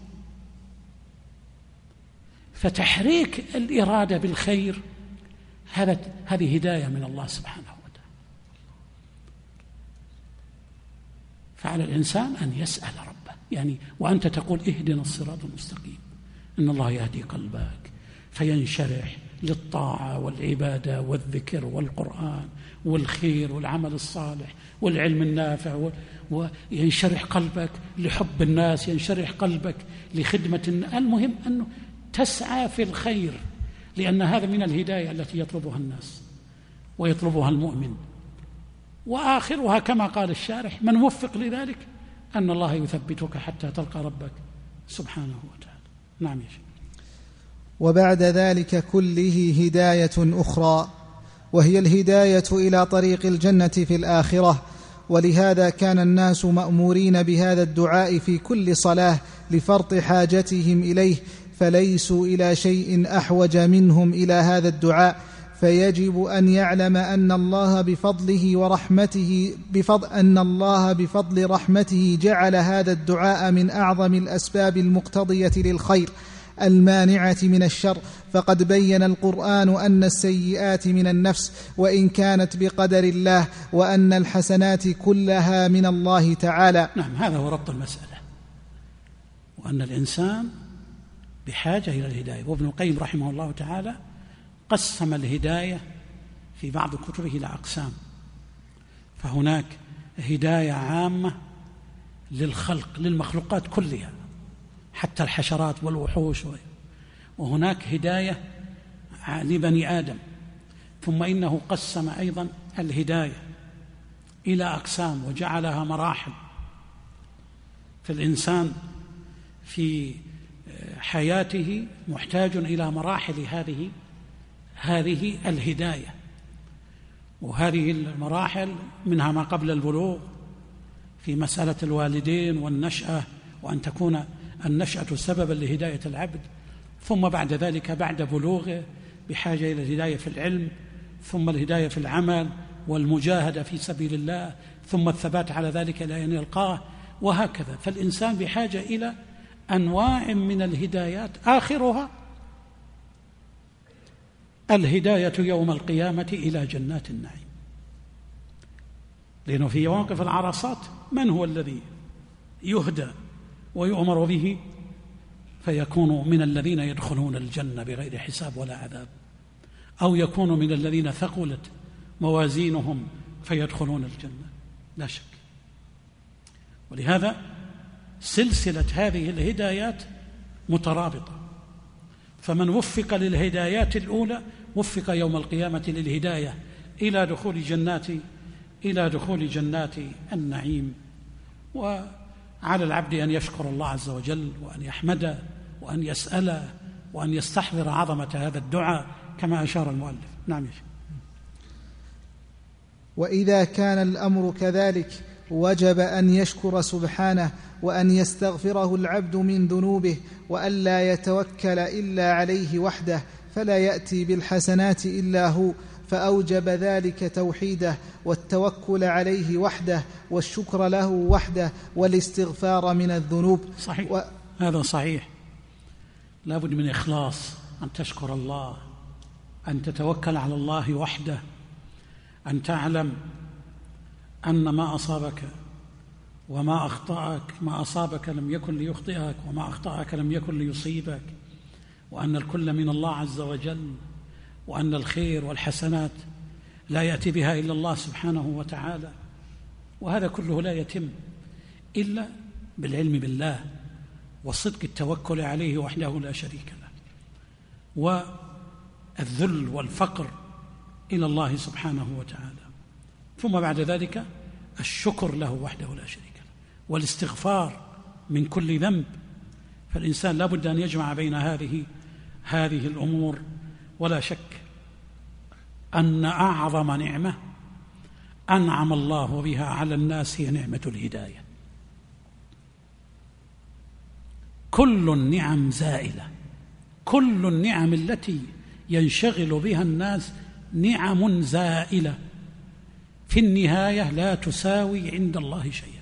فتحريك الإرادة بالخير هذه هداية من الله سبحانه وتعالى. فعلى الإنسان أن يسأل ربه، يعني وأنت تقول اهدنا الصراط المستقيم، إن الله يهدي قلبك فينشرح للطاعة والعبادة والذكر والقرآن والخير والعمل الصالح والعلم النافع، وينشرح قلبك لحب الناس، ينشرح قلبك لخدمة الناس. المهم أنه تسعى في الخير، لأن هذا من الهداية التي يطلبها الناس ويطلبها المؤمن. وآخرها كما قال الشارح من وفق لذلك أن الله يثبتك حتى تلقى ربك سبحانه وتعالى. نعم يا شيخ. وبعد ذلك كله هداية أخرى، وهي الهداية إلى طريق الجنة في الآخرة. ولهذا كان الناس مأمورين بهذا الدعاء في كل صلاة لفرط حاجتهم إليه، فليسوا إلى شيء أحوج منهم إلى هذا الدعاء. فيجب أن يعلم أن الله بفضل رحمته جعل هذا الدعاء من أعظم الأسباب المقتضية للخير المانعة من الشر. فقد بين القرآن أن السيئات من النفس وإن كانت بقدر الله، وأن الحسنات كلها من الله تعالى. نعم، هذا هو ربط المسألة، وأن الإنسان بحاجة إلى الهداية. وابن القيم رحمه الله تعالى قسم الهداية في بعض كتبه إلى أقسام، فهناك هداية عامة للخلق للمخلوقات كلها حتى الحشرات والوحوش، وهناك هداية لبني آدم. ثم إنه قسم أيضا الهداية إلى أقسام وجعلها مراحل. فالإنسان في حياته محتاج إلى مراحل هذه الهداية، وهذه المراحل منها ما قبل البلوغ في مسألة الوالدين والنشأة، وأن تكون النشأة سببا لهداية العبد، ثم بعد ذلك بعد بلوغه بحاجة إلى الهداية في العلم، ثم الهداية في العمل والمجاهدة في سبيل الله، ثم الثبات على ذلك إلى أن يلقاه، وهكذا. فالإنسان بحاجة إلى أنواع من الهدايات، آخرها الهداية يوم القيامة إلى جنات النعيم. لأنه في مواقف العرصات من هو الذي يهدى ويؤمر به فيكون من الذين يدخلون الجنة بغير حساب ولا عذاب، أو يكون من الذين ثقلت موازينهم فيدخلون الجنة، لا شك. ولهذا سلسلة هذه الهدايات مترابطة، فمن وفق للهدايات الأولى وفق يوم القيامة للهداية إلى دخول جنات النعيم. وعلى العبد أن يشكر الله عز وجل وأن يحمده وأن يسأله وأن يستحضر عظمة هذا الدعاء كما أشار المؤلف. نعم يا شيخ. وإذا كان الأمر كذلك وجب أن يشكر سبحانه وأن يستغفره العبد من ذنوبه، وأن لا يتوكل إلا عليه وحده، فلا يأتي بالحسنات إلا هو، فأوجب ذلك توحيده والتوكل عليه وحده والشكر له وحده والاستغفار من الذنوب. صحيح. هذا صحيح. لا بد من إخلاص، أن تشكر الله، أن تتوكل على الله وحده، أن تعلم أن ما أصابك وما أخطأك، ما أصابك لم يكن ليخطئك وما أخطأك لم يكن ليصيبك، وأن الكل من الله عز وجل، وأن الخير والحسنات لا يأتي بها إلا الله سبحانه وتعالى. وهذا كله لا يتم إلا بالعلم بالله وصدق التوكل عليه وحده لا شريك له، والذل والفقر إلى الله سبحانه وتعالى، ثم بعد ذلك الشكر له وحده لا شريك له والاستغفار من كل ذنب. فالإنسان لا بد أن يجمع بين هذه الأمور. ولا شك أن أعظم نعمة أنعم الله بها على الناس هي نعمة الهداية. كل النعم زائلة، كل النعم التي ينشغل بها الناس نعم زائلة، في النهاية لا تساوي عند الله شيئا.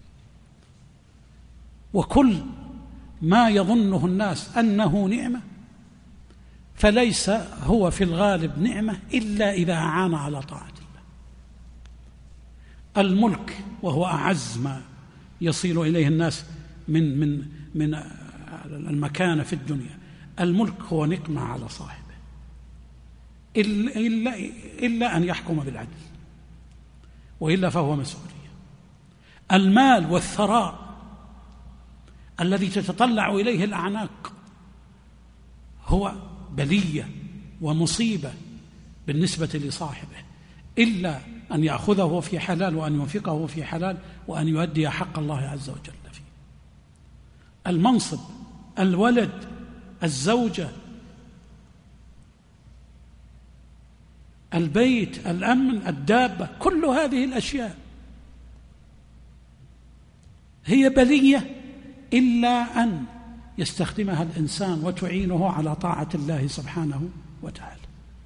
وكل ما يظنه الناس أنه نعمة فليس هو في الغالب نعمة إلا إذا أعان على طاعة الله. الملك وهو أعز ما يصل إليه الناس من المكانة في الدنيا، الملك هو نقمة على صاحبه إلا أن يحكم بالعدل، وإلا فهو مسؤولية. المال والثراء الذي تتطلع إليه الأعناق هو بلية ومصيبة بالنسبة لصاحبه، إلا أن يأخذه في حلال وأن ينفقه في حلال وأن يؤدي حق الله عز وجل فيه. المنصب، الولد، الزوجة، البيت، الأمن، الدابة، كل هذه الأشياء هي بلية إلا أن يستخدمها الإنسان وتعينه على طاعة الله سبحانه وتعالى.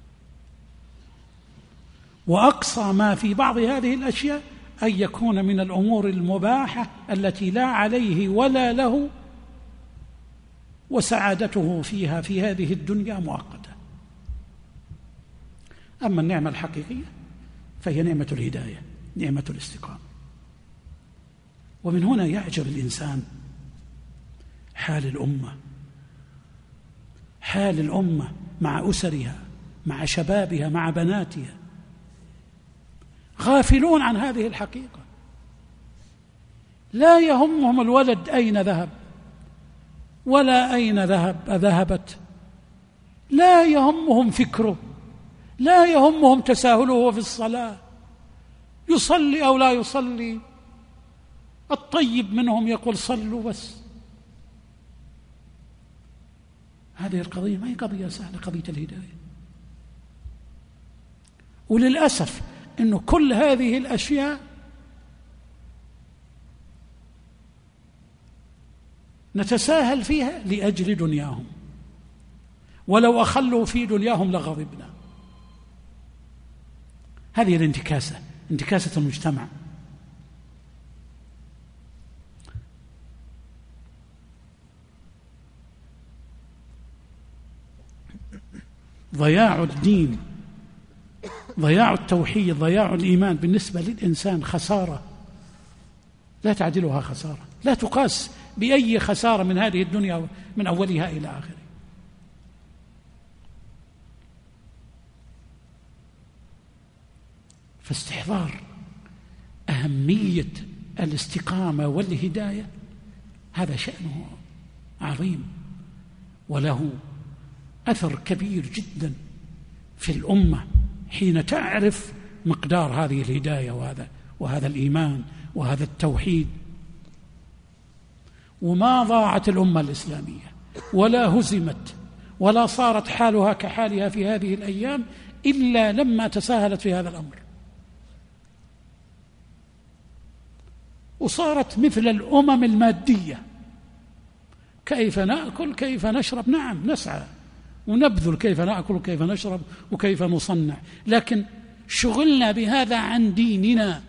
وأقصى ما في بعض هذه الأشياء أن يكون من الأمور المباحة التي لا عليه ولا له، وسعادته فيها في هذه الدنيا مؤقتة. أما النعمة الحقيقية فهي نعمة الهداية، نعمة الاستقامة. ومن هنا يعجب الإنسان حال الأمة مع أسرها، مع شبابها، مع بناتها، غافلون عن هذه الحقيقة. لا يهمهم الولد أين ذهب ولا أين ذهبت، لا يهمهم فكره، لا يهمهم تساهله في الصلاة، يصلي أو لا يصلي. الطيب منهم يقول صلوا بس. هذه القضية ما هي قضية سهلة، قضية الهداية. وللأسف أنه كل هذه الأشياء نتساهل فيها لأجل دنياهم، ولو أخلوا في دنياهم لغضبنا. هذه الانتكاسة، انتكاسة المجتمع. ضياع الدين، ضياع التوحيد، ضياع الإيمان بالنسبة للإنسان خسارة لا تعدلها خسارة، لا تقاس بأي خسارة من هذه الدنيا من أولها إلى آخره. فاستحضار أهمية الاستقامة والهداية هذا شأنه عظيم، وله أثر كبير جدا في الأمة حين تعرف مقدار هذه الهداية وهذا الإيمان وهذا التوحيد. وما ضاعت الأمة الإسلامية ولا هزمت ولا صارت حالها كحالها في هذه الأيام إلا لما تساهلت في هذا الأمر، وصارت مثل الأمم المادية، كيف نأكل كيف نشرب، نعم نسعى ونبذل كيف نأكل كيف نشرب وكيف نصنع، لكن شغلنا بهذا عن ديننا.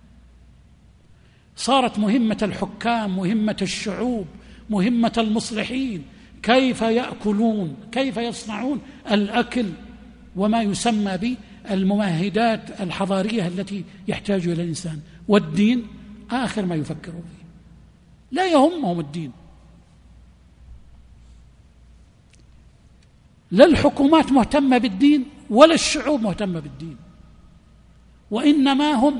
صارت مهمة الحكام، مهمة الشعوب، مهمة المصلحين كيف يأكلون، كيف يصنعون الأكل وما يسمى بالممهدات الحضارية التي يحتاج إلى الإنسان، والدين آخر ما يفكرون فيه، لا يهمهم الدين. لا الحكومات مهتمة بالدين ولا الشعوب مهتمة بالدين، وإنما هم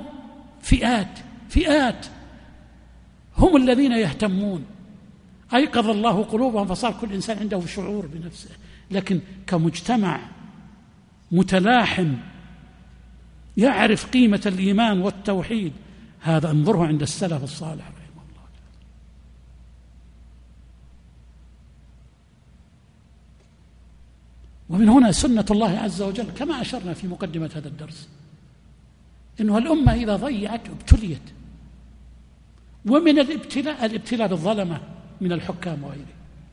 فئات هم الذين يهتمون. أيقظ الله قلوبهم فصار كل إنسان عنده شعور بنفسه، لكن كمجتمع متلاحم يعرف قيمة الإيمان والتوحيد، هذا انظره عند السلف الصالح رحمه الله. ومن هنا سنة الله عز وجل كما أشرنا في مقدمة هذا الدرس، إنه الأمة إذا ضيعت ابتليت، ومن الابتلاء بالظلمة من الحكام وغيره.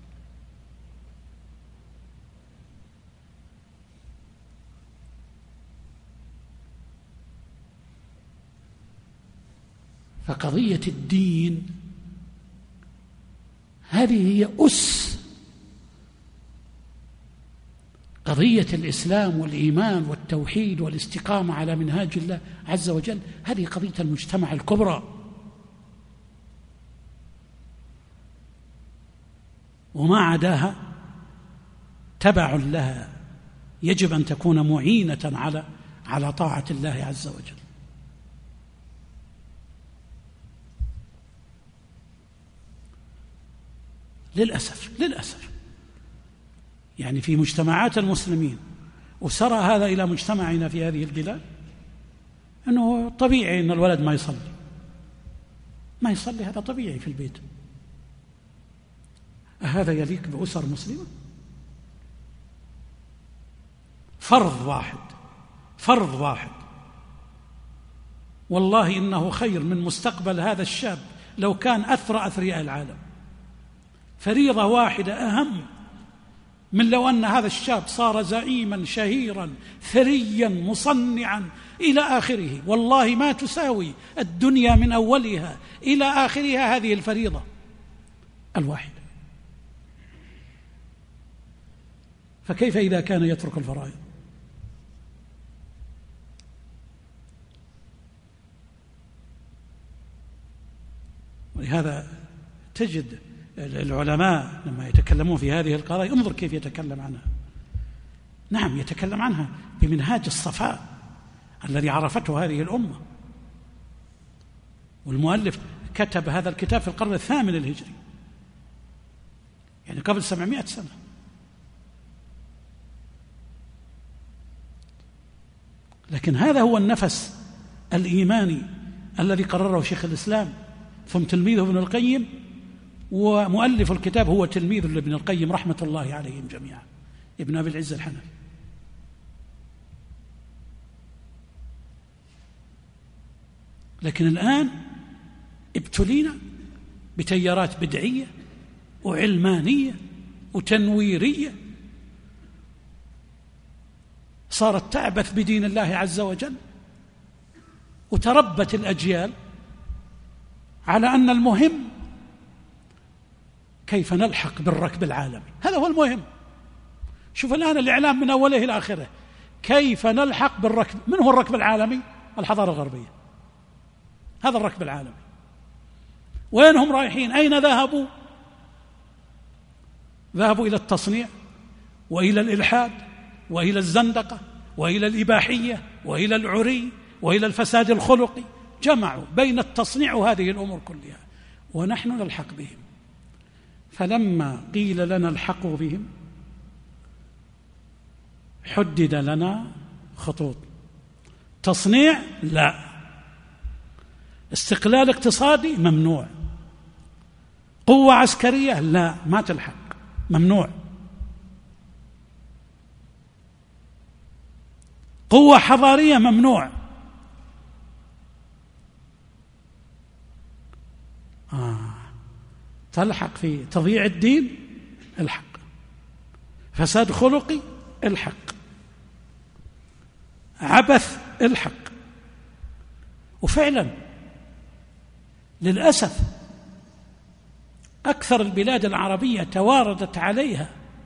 فقضية الدين هذه هي أس قضية الإسلام والإيمان والتوحيد والاستقامة على منهاج الله عز وجل، هذه قضية المجتمع الكبرى، وما عداها تبع لها، يجب أن تكون معينة على طاعة الله عز وجل. للأسف يعني في مجتمعات المسلمين، وسرى هذا إلى مجتمعنا في هذه البلاد، أنه طبيعي أن الولد ما يصلي، هذا طبيعي في البيت. هذا يليق بأسر مسلمة؟ فرض واحد والله إنه خير من مستقبل هذا الشاب لو كان أثرى أثرياء العالم. فريضة واحدة أهم من لو أن هذا الشاب صار زعيما شهيرا ثريا مصنعا إلى آخره. والله ما تساوي الدنيا من أولها إلى آخرها هذه الفريضة الواحدة. فكيف إذا كان يترك الفرائض؟ ولهذا تجد العلماء لما يتكلمون في هذه القضايا انظر كيف يتكلم عنها. نعم يتكلم عنها بمنهاج الصفاء الذي عرفته هذه الأمة. والمؤلف كتب هذا الكتاب في القرن الثامن الهجري، يعني قبل 700 سنة. لكن هذا هو النفس الإيماني الذي قرره شيخ الإسلام ثم تلميذه ابن القيم، ومؤلف الكتاب هو تلميذ لابن القيم رحمة الله عليهم جميعا، ابن أبي العز الحنفي. لكن الآن ابتلينا بتيارات بدعية وعلمانية وتنويرية صارت تعبث بدين الله عز وجل، وتربت الأجيال على أن المهم كيف نلحق بالركب العالمي. هذا هو المهم. شوف الآن الإعلام من أوله إلى آخره كيف نلحق بالركب. من هو الركب العالمي؟ الحضارة الغربية، هذا الركب العالمي. وين هم رايحين؟ أين ذهبوا؟ ذهبوا إلى التصنيع وإلى الإلحاد وإلى الزندقة وإلى الإباحية وإلى العري وإلى الفساد الخلقي، جمعوا بين التصنيع وهذه الأمور كلها، ونحن نلحق بهم. فلما قيل لنا الحقوا بهم حدد لنا خطوط: تصنيع لا، استقلال اقتصادي ممنوع، قوة عسكرية لا، ما تلحق، ممنوع، قوة حضارية ممنوع. تلحق في تضييع الدين الحق، فساد خلقي الحق، عبث الحق. وفعلا للأسف أكثر البلاد العربية تواردت عليها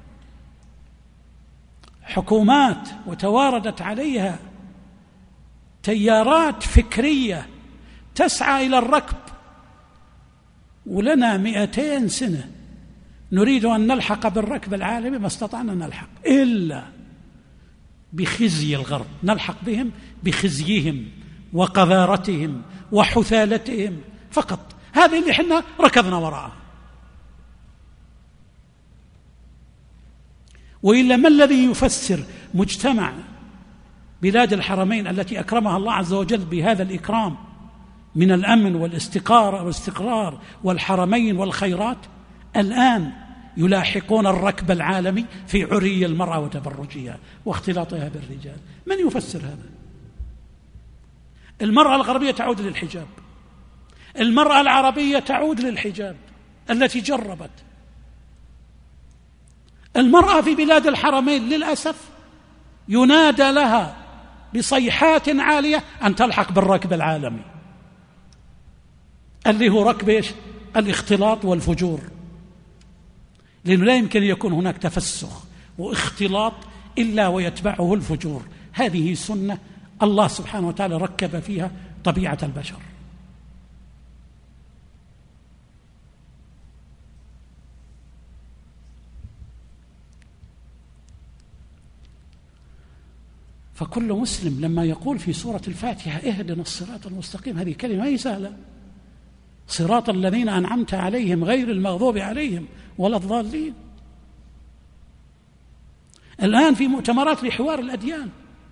حكومات وتواردت عليها تيارات فكرية تسعى إلى الركب، ولنا 200 سنة نريد أن نلحق بالركب العالمي، ما استطعنا نلحق إلا بخزي الغرب، نلحق بهم بخزيهم وقذارتهم وحثالتهم فقط. هذه اللي احنا ركضنا وراءها. وإلا ما الذي يفسر مجتمع بلاد الحرمين التي أكرمها الله عز وجل بهذا الإكرام من الأمن والاستقرار والحرمين والخيرات؟ الآن يلاحقون الركب العالمي في عري المرأة وتبرجها واختلاطها بالرجال. من يفسر هذا؟ المرأة الغربية تعود للحجاب، المرأة العربية تعود للحجاب التي جربت. المرأة في بلاد الحرمين للأسف ينادى لها بصيحات عالية أن تلحق بالركب العالمي اللي هو ركب إيش؟ الاختلاط والفجور، لأنه لا يمكن يكون هناك تفسخ واختلاط إلا ويتبعه الفجور. هذه سنة الله سبحانه وتعالى ركب فيها طبيعة البشر. فكل مسلم لما يقول في سورة الفاتحة اهدنا الصراط المستقيم، هذه كلمة هي سهلة، صراط الذين أنعمت عليهم غير المغضوب عليهم ولا الضالين. الآن في مؤتمرات لحوار الأديان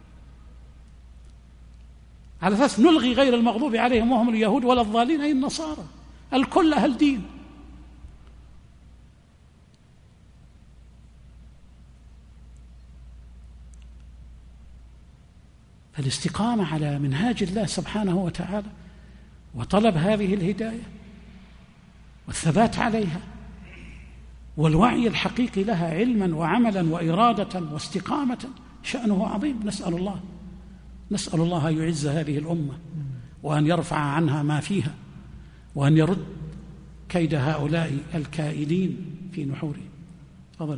على أساس نلغي غير المغضوب عليهم وهم اليهود ولا الضالين أي النصارى، الكل أهل دين. فالاستقامة على منهاج الله سبحانه وتعالى وطلب هذه الهداية والثبات عليها والوعي الحقيقي لها علما وعملا وإرادة واستقامة شأنه عظيم. نسأل الله أن يعز هذه الأمة وأن يرفع عنها ما فيها وأن يرد كيد هؤلاء الكائدين في نحورهم. تفضل.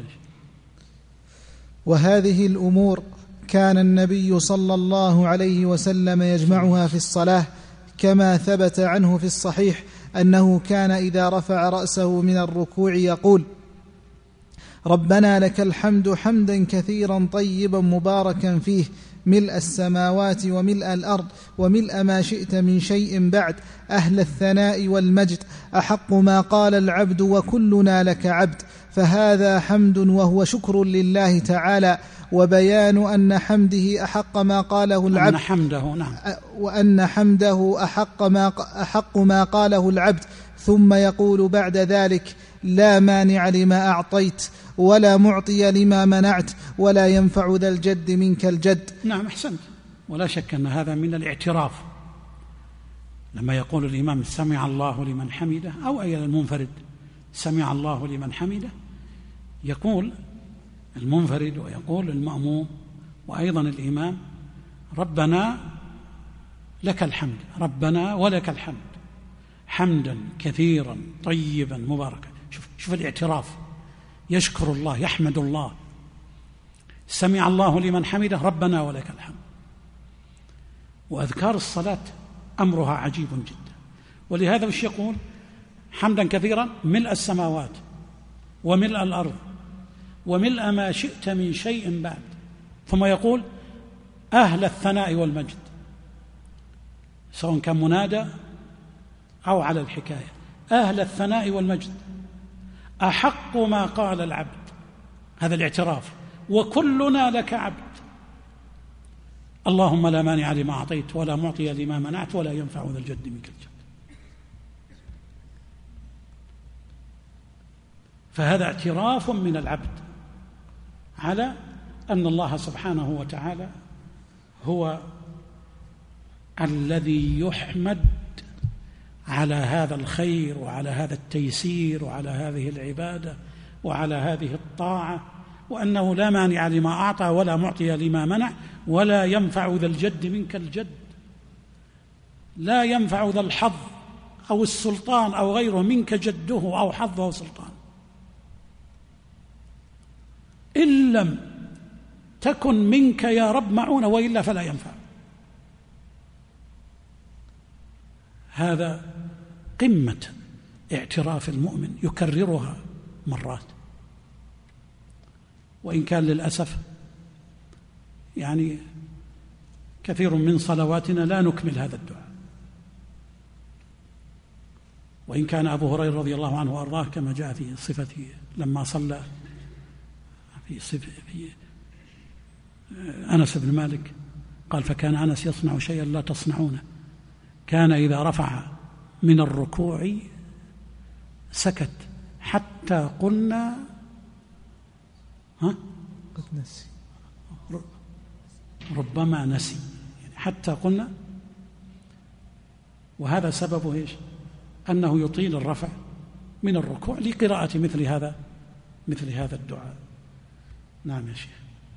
وهذه الأمور كان النبي صلى الله عليه وسلم يجمعها في الصلاة، كما ثبت عنه في الصحيح أنه كان إذا رفع رأسه من الركوع يقول: ربنا لك الحمد حمدا كثيرا طيبا مباركا فيه، ملء السماوات وملء الأرض وملء ما شئت من شيء بعد، أهل الثناء والمجد، أحق ما قال العبد وكلنا لك عبد. فهذا حمد وهو شكر لله تعالى، وبيان أن حمده أحق ما قاله العبد، وأن حمده أحق ما قاله العبد. ثم يقول بعد ذلك: لا مانع لما أعطيت ولا معطي لما منعت ولا ينفع ذا الجد منك الجد. نعم، أحسنت. ولا شك أن هذا من الاعتراف. لما يقول الإمام سمع الله لمن حمده، أو أي المنفرد سمع الله لمن حمده، يقول المنفرد ويقول المأموم وأيضا الإمام: ربنا لك الحمد، ربنا ولك الحمد حمدا كثيرا طيبا مباركا. شوف الاعتراف، يشكر الله، يحمد الله. سمع الله لمن حمده، ربنا ولك الحمد. وأذكار الصلاة أمرها عجيب جدا، ولهذا وش يقول؟ حمدا كثيرا ملء السماوات وملء الأرض وملء ما شئت من شيء بعد. ثم يقول أهل الثناء والمجد، سواء كان منادى أو على الحكاية، أهل الثناء والمجد أحق ما قال العبد، هذا الاعتراف، وكلنا لك عبد، اللهم لا مانع لما أعطيت ولا معطي لما منعت ولا ينفع ذا الجد منك الجد. فهذا اعتراف من العبد على أن الله سبحانه وتعالى هو الذي يحمد على هذا الخير وعلى هذا التيسير وعلى هذه العبادة وعلى هذه الطاعة، وأنه لا مانع لما أعطى ولا معطي لما منع ولا ينفع ذا الجد منك الجد. لا ينفع ذا الحظ أو السلطان أو غيره منك جده أو حظه أو سلطان، إن لم تكن منك يا رب معونة، وإلا فلا ينفع. هذا قمة اعتراف المؤمن يكررها مرات، وإن كان للأسف يعني كثير من صلواتنا لا نكمل هذا الدعاء. وإن كان أبو هريرة رضي الله عنه وأرضاه كما جاء في صفته لما صلى في أنس بن مالك قال فكان أنس يصنع شيئا لا تصنعونه، كان إذا رفع من الركوع سكت حتى قلنا قد نسي، ربما نسي، يعني حتى قلنا. وهذا سببه إيش؟ أنه يطيل الرفع من الركوع لقراءة مثل هذا الدعاء. نعم يا شيخ،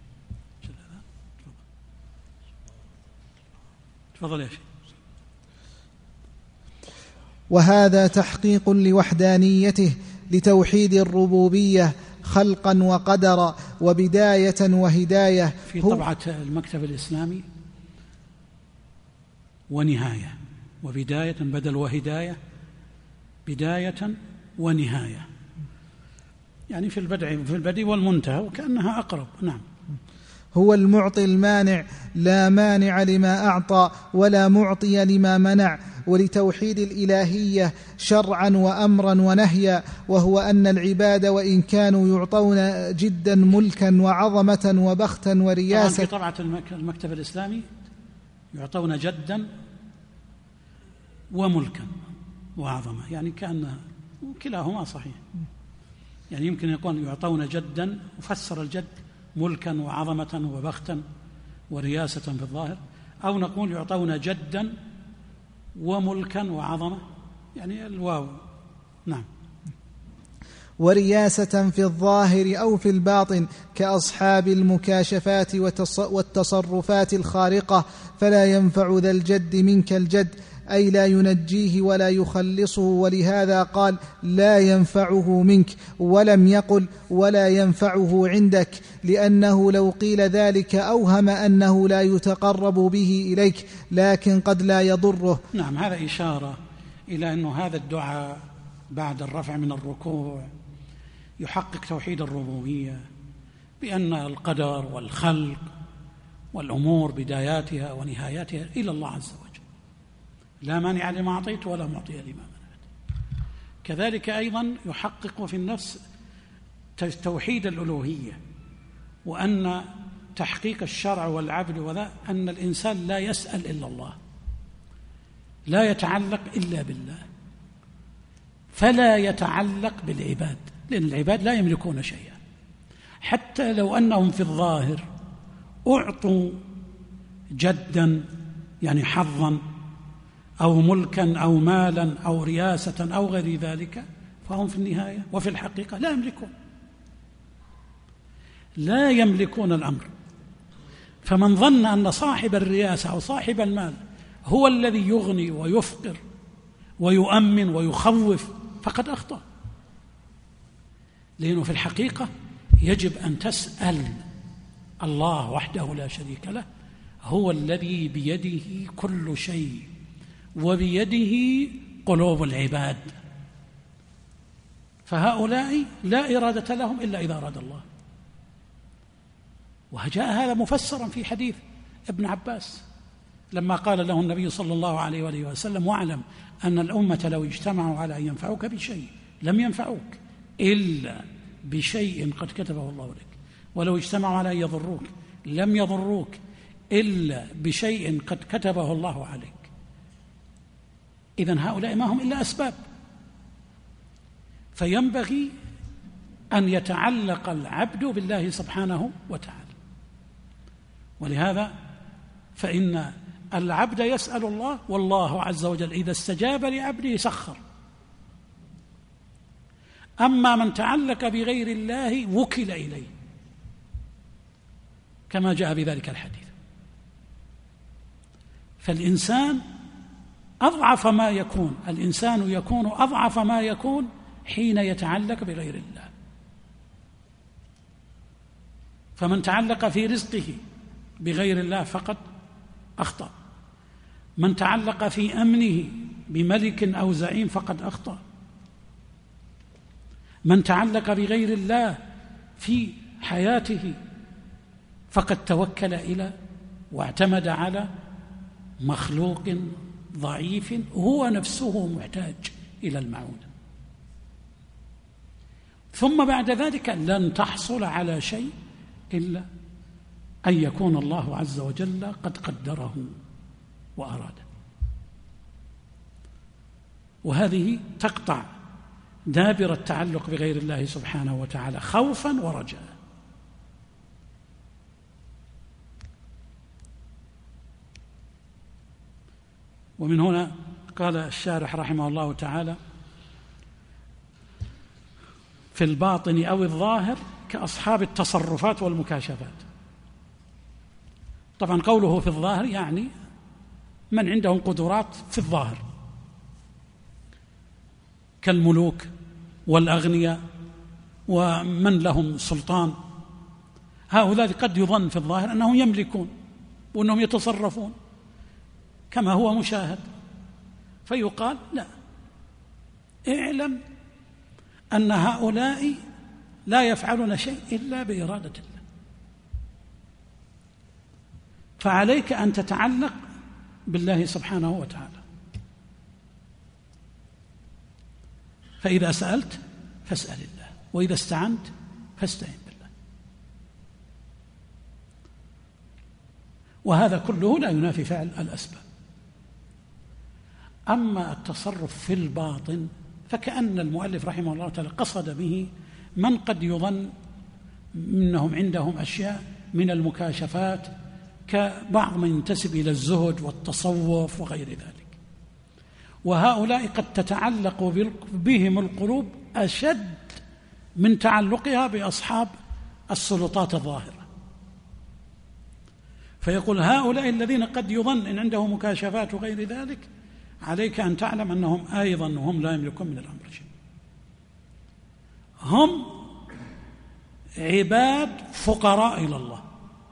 تفضل يا شيخ. وهذا تحقيق لوحدانيته لتوحيد الربوبية خلقا وقدرا وبداية وهداية. في طبعة المكتب الإسلامي ونهاية، وبداية بدل وهداية، بداية ونهاية، يعني في البدء والمنتهى، وكأنها أقرب. نعم. هو المعطي المانع، لا مانع لما أعطى ولا معطي لما منع، ولتوحيد الإلهية شرعا وأمرا ونهيا، وهو أن العباد وإن كانوا يعطون جدا ملكا وعظمة وبختا ورياسة. في طبعة المكتب الإسلامي يعطون جدا وملكا وعظمة، يعني كأن كلاهما صحيح، يعني يمكن يقول يعطون جدا، وفسر الجد ملكا وعظمة وبختا ورياسة في الظاهر، أو نقول يعطون جدا وملكا وعظمة، يعني الواو. نعم. ورياسة في الظاهر أو في الباطن كأصحاب المكاشفات والتصرفات الخارقة، فلا ينفع ذا الجد منك الجد، أي لا ينجيه ولا يخلصه، ولهذا قال لا ينفعه منك، ولم يقل ولا ينفعه عندك، لأنه لو قيل ذلك أوهم أنه لا يتقرب به إليك، لكن قد لا يضره. نعم، هذا إشارة إلى أن هذا الدعاء بعد الرفع من الركوع يحقق توحيد الربوبية، بأن القدر والخلق والأمور بداياتها ونهاياتها إلى الله عز وجل، لا مانع لما أعطيت ولا معطي لما منعت. كذلك أيضا يحقق في النفس توحيد الألوهية، وأن تحقيق الشرع والعبد، وذا أن الإنسان لا يسأل إلا الله، لا يتعلق إلا بالله، فلا يتعلق بالعباد، لأن العباد لا يملكون شيئا، حتى لو أنهم في الظاهر أعطوا جدا يعني حظا أو ملكا أو مالا أو رياسة أو غير ذلك، فهم في النهاية وفي الحقيقة لا يملكون الأمر. فمن ظن أن صاحب الرياسة أو صاحب المال هو الذي يغني ويفقر ويؤمن ويخوف فقد أخطأ، لأنه في الحقيقة يجب أن تسأل الله وحده لا شريك له، هو الذي بيده كل شيء وبيده قلوب العباد، فهؤلاء لا إرادة لهم إلا إذا أراد الله. وجاء هذا مفسرا في حديث ابن عباس لما قال له النبي صلى الله عليه وآله وسلم: واعلم أن الأمة لو اجتمعوا على أن ينفعوك بشيء لم ينفعوك إلا بشيء قد كتبه الله لك، ولو اجتمعوا على أن يضروك لم يضروك إلا بشيء قد كتبه الله عليك. إذن هؤلاء ما هم إلا أسباب، فينبغي أن يتعلق العبد بالله سبحانه وتعالى. ولهذا فإن العبد يسأل الله، والله عز وجل إذا استجاب لعبده سخر. أما من تعلق بغير الله وكل إليه، كما جاء بذلك الحديث. فالإنسان أضعف ما يكون، الإنسان يكون أضعف ما يكون حين يتعلق بغير الله. فمن تعلق في رزقه بغير الله فقد أخطأ، من تعلق في أمنه بملك أو زعيم فقد أخطأ، من تعلق بغير الله في حياته فقد توكل إلى واعتمد على مخلوق ضعيف هو نفسه محتاج إلى المعونة. ثم بعد ذلك لن تحصل على شيء إلا أن يكون الله عز وجل قد قدره وأراده. وهذه تقطع دابر التعلق بغير الله سبحانه وتعالى خوفا ورجاء. ومن هنا قال الشارح رحمه الله تعالى: في الباطن أو الظاهر كأصحاب التصرفات والمكاشفات. طبعا قوله في الظاهر يعني من عندهم قدرات في الظاهر كالملوك والأغنياء ومن لهم سلطان. هؤلاء قد يظن في الظاهر أنهم يملكون وأنهم يتصرفون كما هو مشاهد، فيقال: لا، اعلم أن هؤلاء لا يفعلون شيء إلا بإرادة الله، فعليك أن تتعلق بالله سبحانه وتعالى. فإذا سألت فاسأل الله، وإذا استعنت فاستعن بالله. وهذا كله لا ينافي فعل الأسباب. أما التصرف في الباطن فكأن المؤلف رحمه الله تعالى قصد به من قد يظن أنهم عندهم أشياء من المكاشفات كبعض من ينتسب إلى الزهد والتصوف وغير ذلك، وهؤلاء قد تتعلق بهم القلوب أشد من تعلقها بأصحاب السلطات الظاهرة. فيقول: هؤلاء الذين قد يظن أن عندهم مكاشفات وغير ذلك عليك أن تعلم أنهم أيضا هم لا يملكون من الأمر شيء، هم عباد فقراء إلى الله.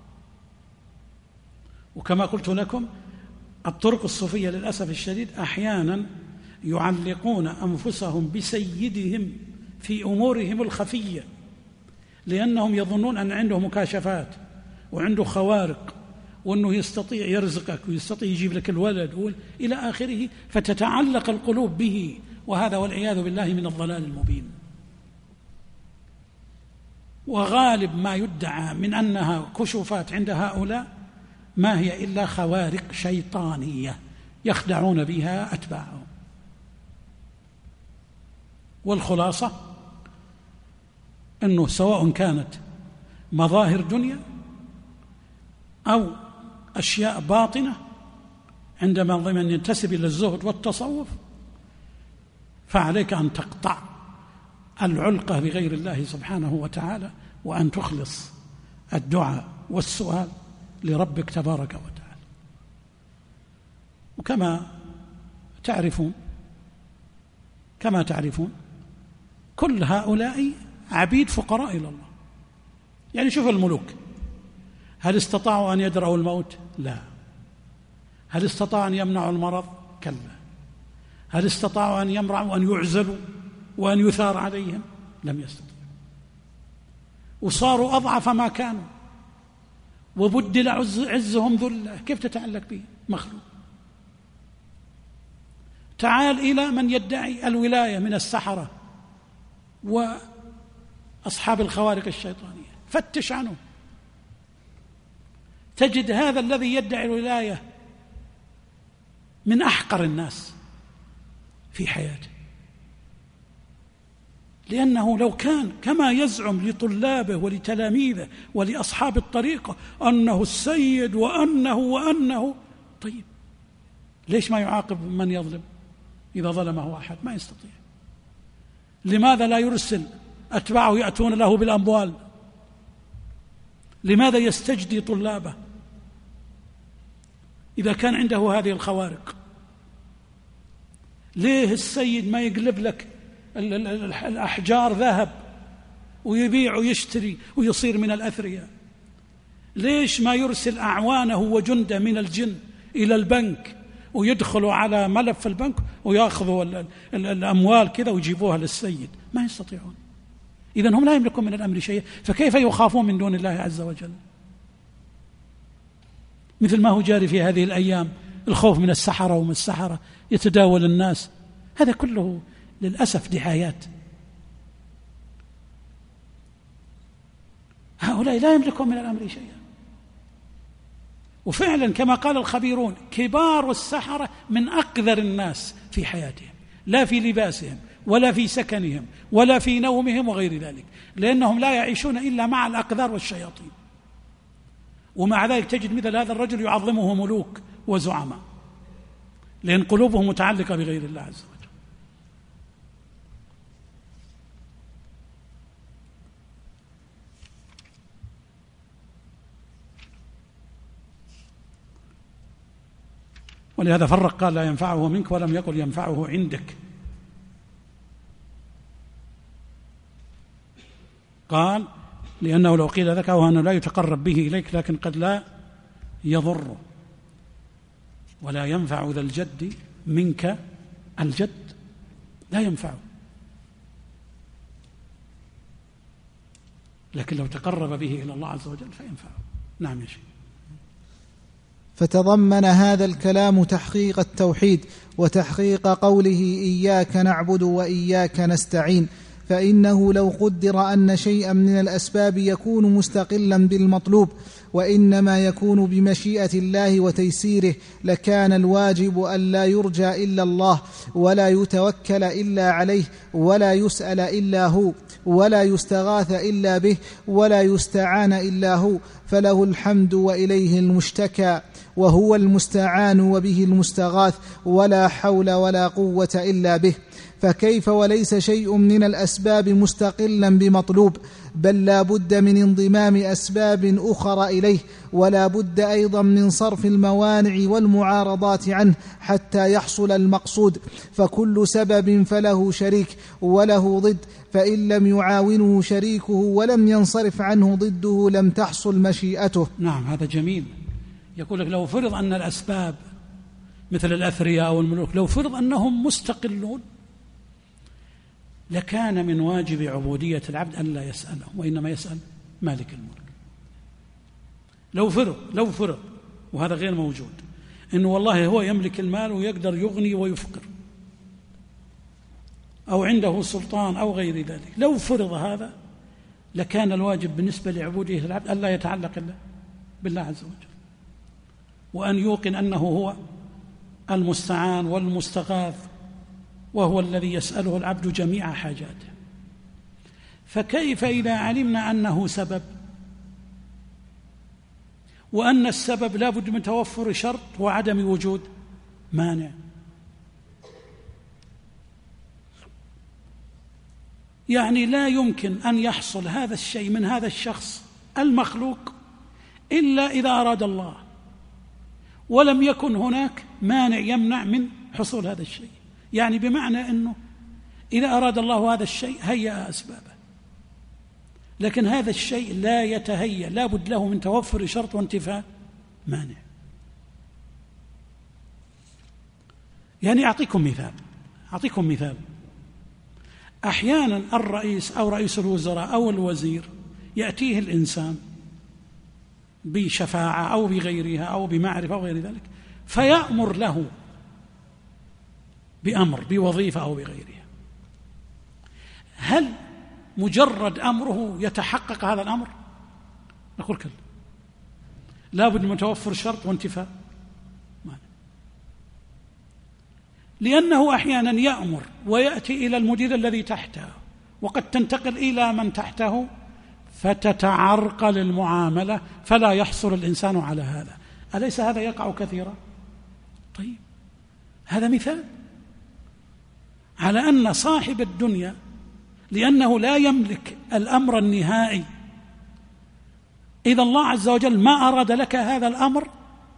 وكما قلت لكم الطرق الصوفية للأسف الشديد أحيانا يعلقون أنفسهم بسيدهم في أمورهم الخفية، لأنهم يظنون أن عنده مكاشفات وعنده خوارق وأنه يستطيع يرزقك ويستطيع يجيب لك الولد إلى آخره، فتتعلق القلوب به، وهذا والعياذ بالله من الضلال المبين. وغالب ما يدعى من أنها كشوفات عند هؤلاء ما هي إلا خوارق شيطانية يخدعون بها أتباعهم. والخلاصة أنه سواء كانت مظاهر دنيا أو أشياء باطنة عندما من ينتسب إلى الزهد والتصوف، فعليك أن تقطع العلقة بغير الله سبحانه وتعالى، وأن تخلص الدعاء والسؤال لربك تبارك وتعالى. وكما تعرفون كل هؤلاء عبيد فقراء إلى الله. يعني شوف الملوك، هل استطاعوا أن يدرأوا الموت؟ لا. هل استطاعوا أن يمنعوا المرض؟ كلا. هل استطاعوا أن يمنعوا أن يعزلوا؟ وأن يثار عليهم لم يستطيعوا، وصاروا أضعف ما كانوا، وبدل عزهم ذلة. كيف تتعلق به مخلوق؟ تعال إلى من يدعي الولاية من السحرة وأصحاب الخوارق الشيطانية، فتش عنه تجد هذا الذي يدعي الولاية من أحقر الناس في حياته، لأنه لو كان كما يزعم لطلابه ولتلاميذه ولأصحاب الطريقة أنه السيد وأنه طيب ليش ما يعاقب من يظلم إذا ظلمه أحد؟ ما يستطيع. لماذا لا يرسل أتباعه يأتون له بالأموال؟ لماذا يستجدي طلابه إذا كان عنده هذه الخوارق؟ ليه السيد ما يقلب لك الأحجار ذهب ويبيع ويشتري ويصير من الأثرياء؟ ليش ما يرسل أعوانه وجنده من الجن إلى البنك ويدخلوا على ملف البنك ويأخذوا الأموال كذا ويجيبوها للسيد؟ ما يستطيعون. إذن هم لا يملكون من الأمر شيئا، فكيف يخافون من دون الله عز وجل؟ مثل ما هو جاري في هذه الأيام الخوف من السحرة ومن السحرة يتداول الناس، هذا كله للأسف دعايات. هؤلاء لا يملكون من الأمر شيئا. وفعلا كما قال الخبيرون كبار السحرة من أقذر الناس في حياتهم، لا في لباسهم ولا في سكنهم ولا في نومهم وغير ذلك، لأنهم لا يعيشون إلا مع الأقذار والشياطين. ومع ذلك تجد مثل هذا الرجل يعظمه ملوك وزعماء، لأن قلوبهم متعلقة بغير الله عز وجل. ولهذا فرق قال لا ينفعه منك ولم يقل ينفعه عندك. قال لأنه لو قيل لك أنه لا يتقرب به إليك لكن قد لا يضر، ولا ينفع ذا الجد منك، الجد لا ينفعه، لكن لو تقرب به إلى الله عز وجل فينفعه. نعم يا شيخ. فتضمن هذا الكلام تحقيق التوحيد وتحقيق قوله إياك نعبد وإياك نستعين، فإنه لو قدر أن شيئا من الأسباب يكون مستقلا بالمطلوب وإنما يكون بمشيئة الله وتيسيره لكان الواجب أن لا يرجى إلا الله ولا يتوكل إلا عليه ولا يسأل إلا هو ولا يستغاث إلا به ولا يستعان إلا هو، فله الحمد وإليه المشتكى وهو المستعان وبه المستغاث، ولا حول ولا قوة إلا به. فكيف وليس شيء من الأسباب مستقلا بمطلوب، بل لا بد من انضمام أسباب أخرى إليه، ولا بد أيضا من صرف الموانع والمعارضات عنه حتى يحصل المقصود. فكل سبب فله شريك وله ضد، فإن لم يعاونه شريكه ولم ينصرف عنه ضده لم تحصل مشيئته. نعم هذا جميل. يقول لك لو فرض أن الأسباب مثل الأثرياء والملوك لو فرض أنهم مستقلون لكان من واجب عبودية العبد أن لا يسألهم وإنما يسأل مالك الملك. لو فرض وهذا غير موجود، إنه والله هو يملك المال ويقدر يغني ويفقر أو عنده سلطان أو غير ذلك، لو فرض هذا لكان الواجب بالنسبة لعبودية العبد أن لا يتعلق إلا بالله عز وجل، وأن يوقن أنه هو المستعان والمستغاث، وهو الذي يسأله العبد جميع حاجاته. فكيف إذا علمنا أنه سبب، وأن السبب لا بد من توفر شرط وعدم وجود مانع؟ يعني لا يمكن أن يحصل هذا الشيء من هذا الشخص المخلوق إلا إذا أراد الله، ولم يكن هناك مانع يمنع من حصول هذا الشيء. يعني بمعنى أنه إذا أراد الله هذا الشيء هيأ أسبابه، لكن هذا الشيء لا يتهيأ، لا بد له من توفر شرط وانتفاء مانع. يعني أعطيكم مثال. أحيانا الرئيس أو رئيس الوزراء أو الوزير يأتيه الإنسان بشفاعة أو بغيرها أو بمعرفة أو غير ذلك، فيأمر له بأمر بوظيفة أو بغيرها. هل مجرد أمره يتحقق هذا الأمر؟ نقول كلا، لا بد من توفر شرط وانتفاء، لأنه أحيانا يأمر ويأتي إلى المدير الذي تحته، وقد تنتقل إلى من تحته فتتعرقل المعاملة فلا يحصل الإنسان على هذا. أليس هذا يقع كثيرا؟ طيب، هذا مثال على أن صاحب الدنيا لأنه لا يملك الأمر النهائي، إذا الله عز وجل ما أراد لك هذا الأمر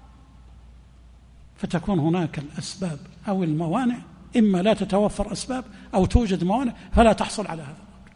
فتكون هناك الأسباب أو الموانع، إما لا تتوفر أسباب أو توجد موانع فلا تحصل على هذا الأمر.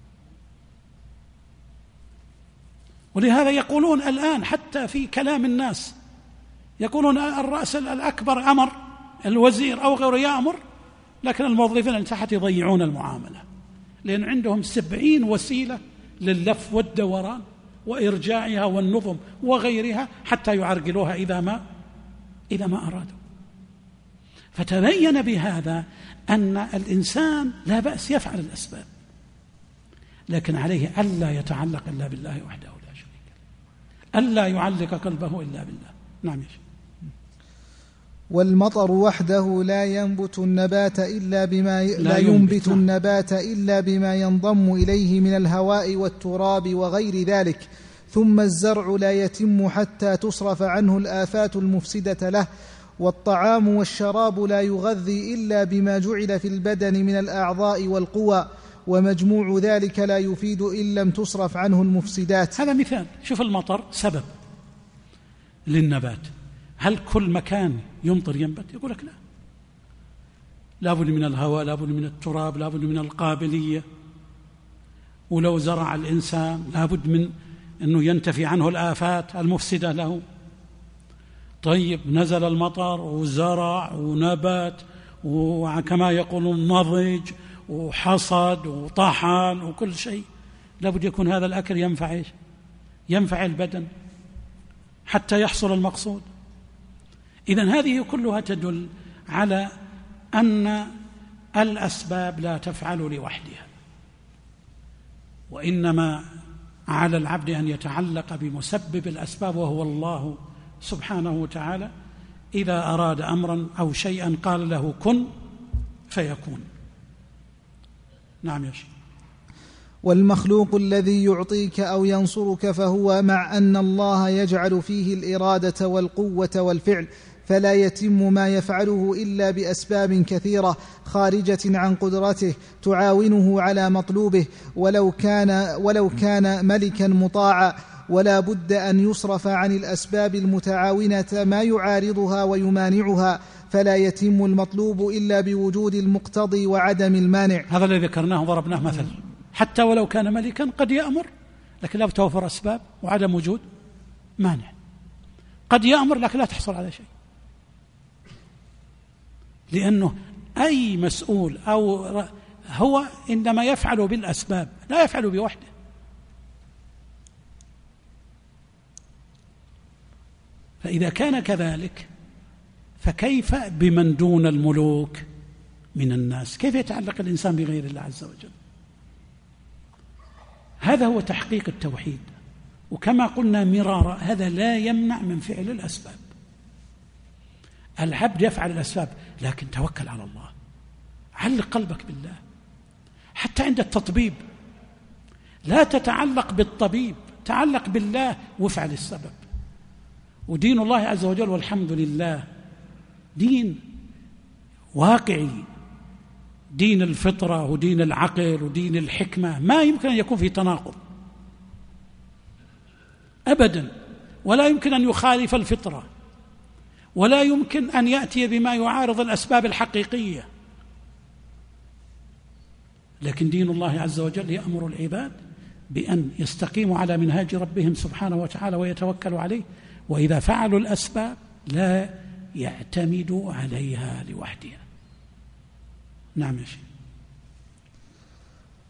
ولهذا يقولون الآن حتى في كلام الناس يقولون الرأس الأكبر أمر، الوزير أو غيره يأمر، لكن الموظفين اللي تحت يضيعون المعاملة، لأن عندهم 70 وسيلة لللف والدوران وإرجاعها والنظم وغيرها حتى يعرقلوها إذا ما أرادوا. فتبين بهذا أن الإنسان لا بأس يفعل الأسباب، لكن عليه ألا يتعلق إلا بالله وحده لا شريك له، ألا يعلق قلبه إلا بالله. نعم يا شيخ. والمطر وحده لا ينبت النبات إلا بما ينضم إليه من الهواء والتراب وغير ذلك، ثم الزرع لا يتم حتى تصرف عنه الآفات المفسدة له، والطعام والشراب لا يغذي إلا بما جعل في البدن من الأعضاء والقوى، ومجموع ذلك لا يفيد إن لم تصرف عنه المفسدات. هذا مثال. شوف، المطر سبب للنبات. هل كل مكان يمطر ينبت؟ يقول لك لا، لابد من الهواء، لابد من التراب، لابد من القابلية. ولو زرع الإنسان لابد من أنه ينتفي عنه الآفات المفسدة له. طيب، نزل المطر وزرع ونبت وكما يقولون نضج وحصد وطحن وكل شيء، لابد يكون هذا الأكل ينفع البدن حتى يحصل المقصود. إذن هذه كلها تدل على أن الأسباب لا تفعل لوحدها، وإنما على العبد أن يتعلق بمسبب الأسباب وهو الله سبحانه وتعالى. إذا أراد أمرا أو شيئا قال له كن فيكون. نعم يا شيخ. والمخلوق الذي يعطيك أو ينصرك فهو مع أن الله يجعل فيه الإرادة والقوة والفعل، فلا يتم ما يفعله إلا بأسباب كثيرة خارجة عن قدرته تعاونه على مطلوبه، ولو كان ملكا مطاعا، ولا بد أن يصرف عن الأسباب المتعاونة ما يعارضها ويمانعها، فلا يتم المطلوب إلا بوجود المقتضي وعدم المانع. هذا الذي ذكرناه ضربناه مثل، حتى ولو كان ملكا قد يأمر لكن لا توفر أسباب وعدم وجود مانع. قد يأمر لكن لا تحصل على شيء، لأنه أي مسؤول أو هو إنما يفعل بالأسباب لا يفعل بوحده. فإذا كان كذلك فكيف بمن دون الملوك من الناس؟ كيف يتعلق الإنسان بغير الله عز وجل؟ هذا هو تحقيق التوحيد. وكما قلنا مرارا، هذا لا يمنع من فعل الأسباب. العبد يفعل الأسباب لكن توكل على الله، علق قلبك بالله. حتى عند التطبيب لا تتعلق بالطبيب، تعلق بالله وافعل السبب. ودين الله عز وجل والحمد لله دين واقعي، دين الفطرة ودين العقل ودين الحكمة، ما يمكن أن يكون في تناقض أبدا، ولا يمكن أن يخالف الفطرة، ولا يمكن أن يأتي بما يعارض الأسباب الحقيقية. لكن دين الله عز وجل يأمر العباد بأن يستقيموا على منهاج ربهم سبحانه وتعالى ويتوكلوا عليه، وإذا فعلوا الأسباب لا يعتمدوا عليها لوحدها. نعم يا شيخ.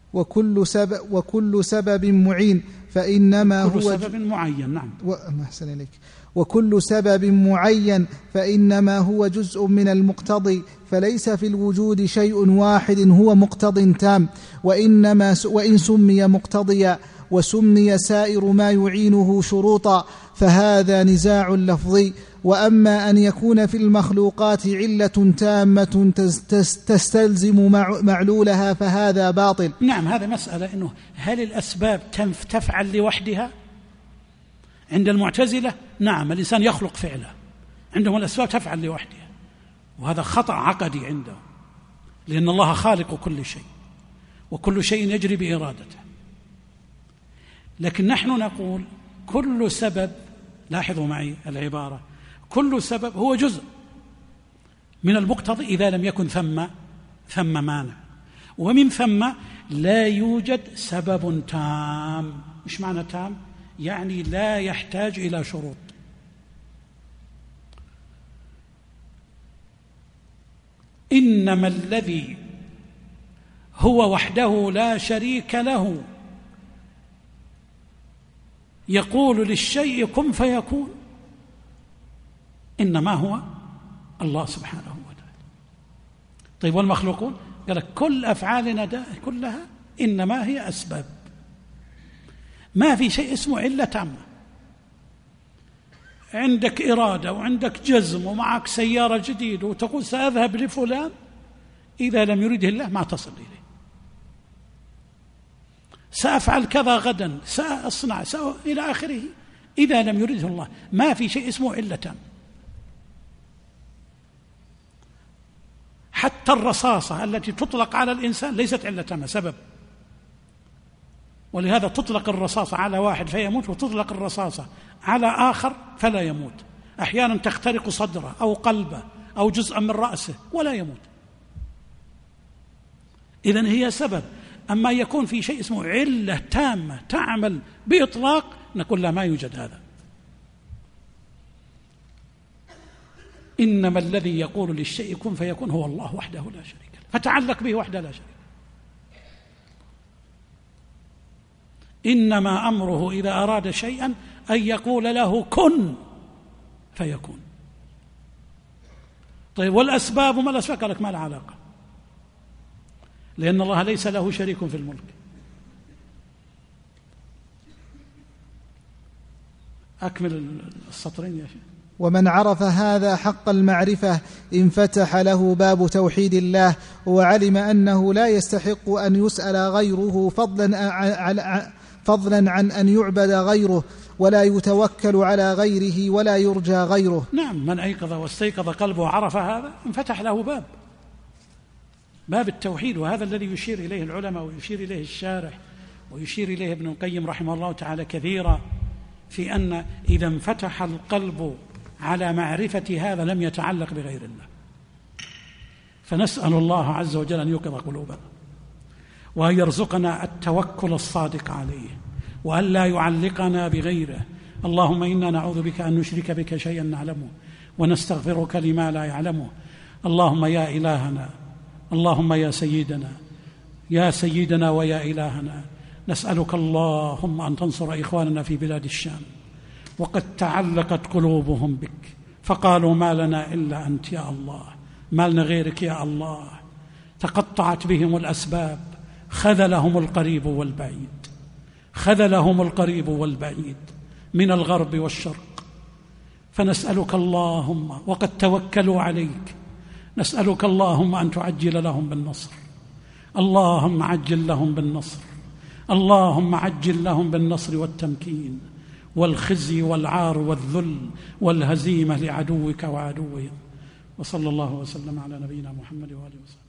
وكل سبب معين فإنما هو سبب معين. نعم. أحسن إليك. وكل سبب معين فإنما هو جزء من المقتضي، فليس في الوجود شيء واحد هو مقتض تام، وإن سمي مقتضيا وسمي سائر ما يعينه شروطا فهذا نزاع لفظي. وأما أن يكون في المخلوقات علة تامة تستلزم معلولها فهذا باطل. نعم، هذا مسألة إنه هل الأسباب تفعل لوحدها؟ عند المعتزلة نعم، الإنسان يخلق فعله، عندهم الأسباب تفعل لوحدها، وهذا خطأ عقدي عندهم، لأن الله خالق كل شيء وكل شيء يجري بإرادته. لكن نحن نقول كل سبب، لاحظوا معي العبارة، كل سبب هو جزء من المقتضي إذا لم يكن ثم مانع، ومن ثم لا يوجد سبب تام. مش معنى تام؟ يعني لا يحتاج إلى شروط. إنما الذي هو وحده لا شريك له يقول للشيء كن فيكون، إنما هو الله سبحانه وتعالى. طيب والمخلوقون؟ قال لك كل أفعالنا كلها إنما هي أسباب، ما في شيء اسمه علة تامة. عندك إرادة وعندك جزم ومعك سيارة جديدة وتقول سأذهب لفلان، إذا لم يريده الله ما تصل إليه. سأفعل كذا غدا، سأصنع إلى آخره، إذا لم يريده الله ما في شيء اسمه علة تامة. حتى الرصاصة التي تطلق على الإنسان ليست علة تامة، سبب. ولهذا تطلق الرصاصة على واحد فيموت، وتطلق الرصاصة على آخر فلا يموت. أحيانا تخترق صدره أو قلبه أو جزءا من رأسه ولا يموت. إذن هي سبب. أما يكون في شيء اسمه علة تامة تعمل بإطلاق، نقول لا، ما يوجد هذا. إنما الذي يقول للشيء كن فيكون هو الله وحده لا شريك له، فتعلق به وحده لا شريك له. إنما أمره إذا أراد شيئا أن يقول له كن فيكون. طيب والأسباب وما الأسباب؟ قال لك ما العلاقة، لأن الله ليس له شريك في الملك. أكمل السطرين يا شيخ. ومن عرف هذا حق المعرفة انفتح له باب توحيد الله، وعلم أنه لا يستحق أن يسأل غيره فضلا عن أن يعبد غيره، ولا يتوكل على غيره ولا يرجى غيره. نعم، من أيقظ واستيقظ قلبه وعرف هذا انفتح له باب التوحيد. وهذا الذي يشير إليه العلماء ويشير إليه الشارح ويشير إليه ابن القيم رحمه الله تعالى كثيرا، في أن إذا انفتح القلب على معرفة هذا لم يتعلق بغير الله. فنسأل الله عز وجل أن يوقظ قلوبنا وأن يرزقنا التوكل الصادق عليه، وأن لا يعلقنا بغيره. اللهم إنا نعوذ بك أن نشرك بك شيئا نعلمه ونستغفرك لما لا يعلمه. اللهم يا إلهنا، اللهم يا سيدنا ويا إلهنا، نسألك اللهم أن تنصر إخواننا في بلاد الشام، وقد تعلقت قلوبهم بك، فقالوا ما لنا إلا أنت يا الله، ما لنا غيرك يا الله. تقطعت بهم الأسباب، خذلهم القريب والبعيد من الغرب والشرق. فنسألك اللهم، وقد توكلوا عليك، نسألك اللهم أن تعجل لهم بالنصر. اللهم عجل لهم بالنصر، اللهم عجل لهم بالنصر والتمكين والخزي والعار والذل والهزيمة لعدوك وعدوهم. وصلى الله وسلم على نبينا محمد وآله وسلم.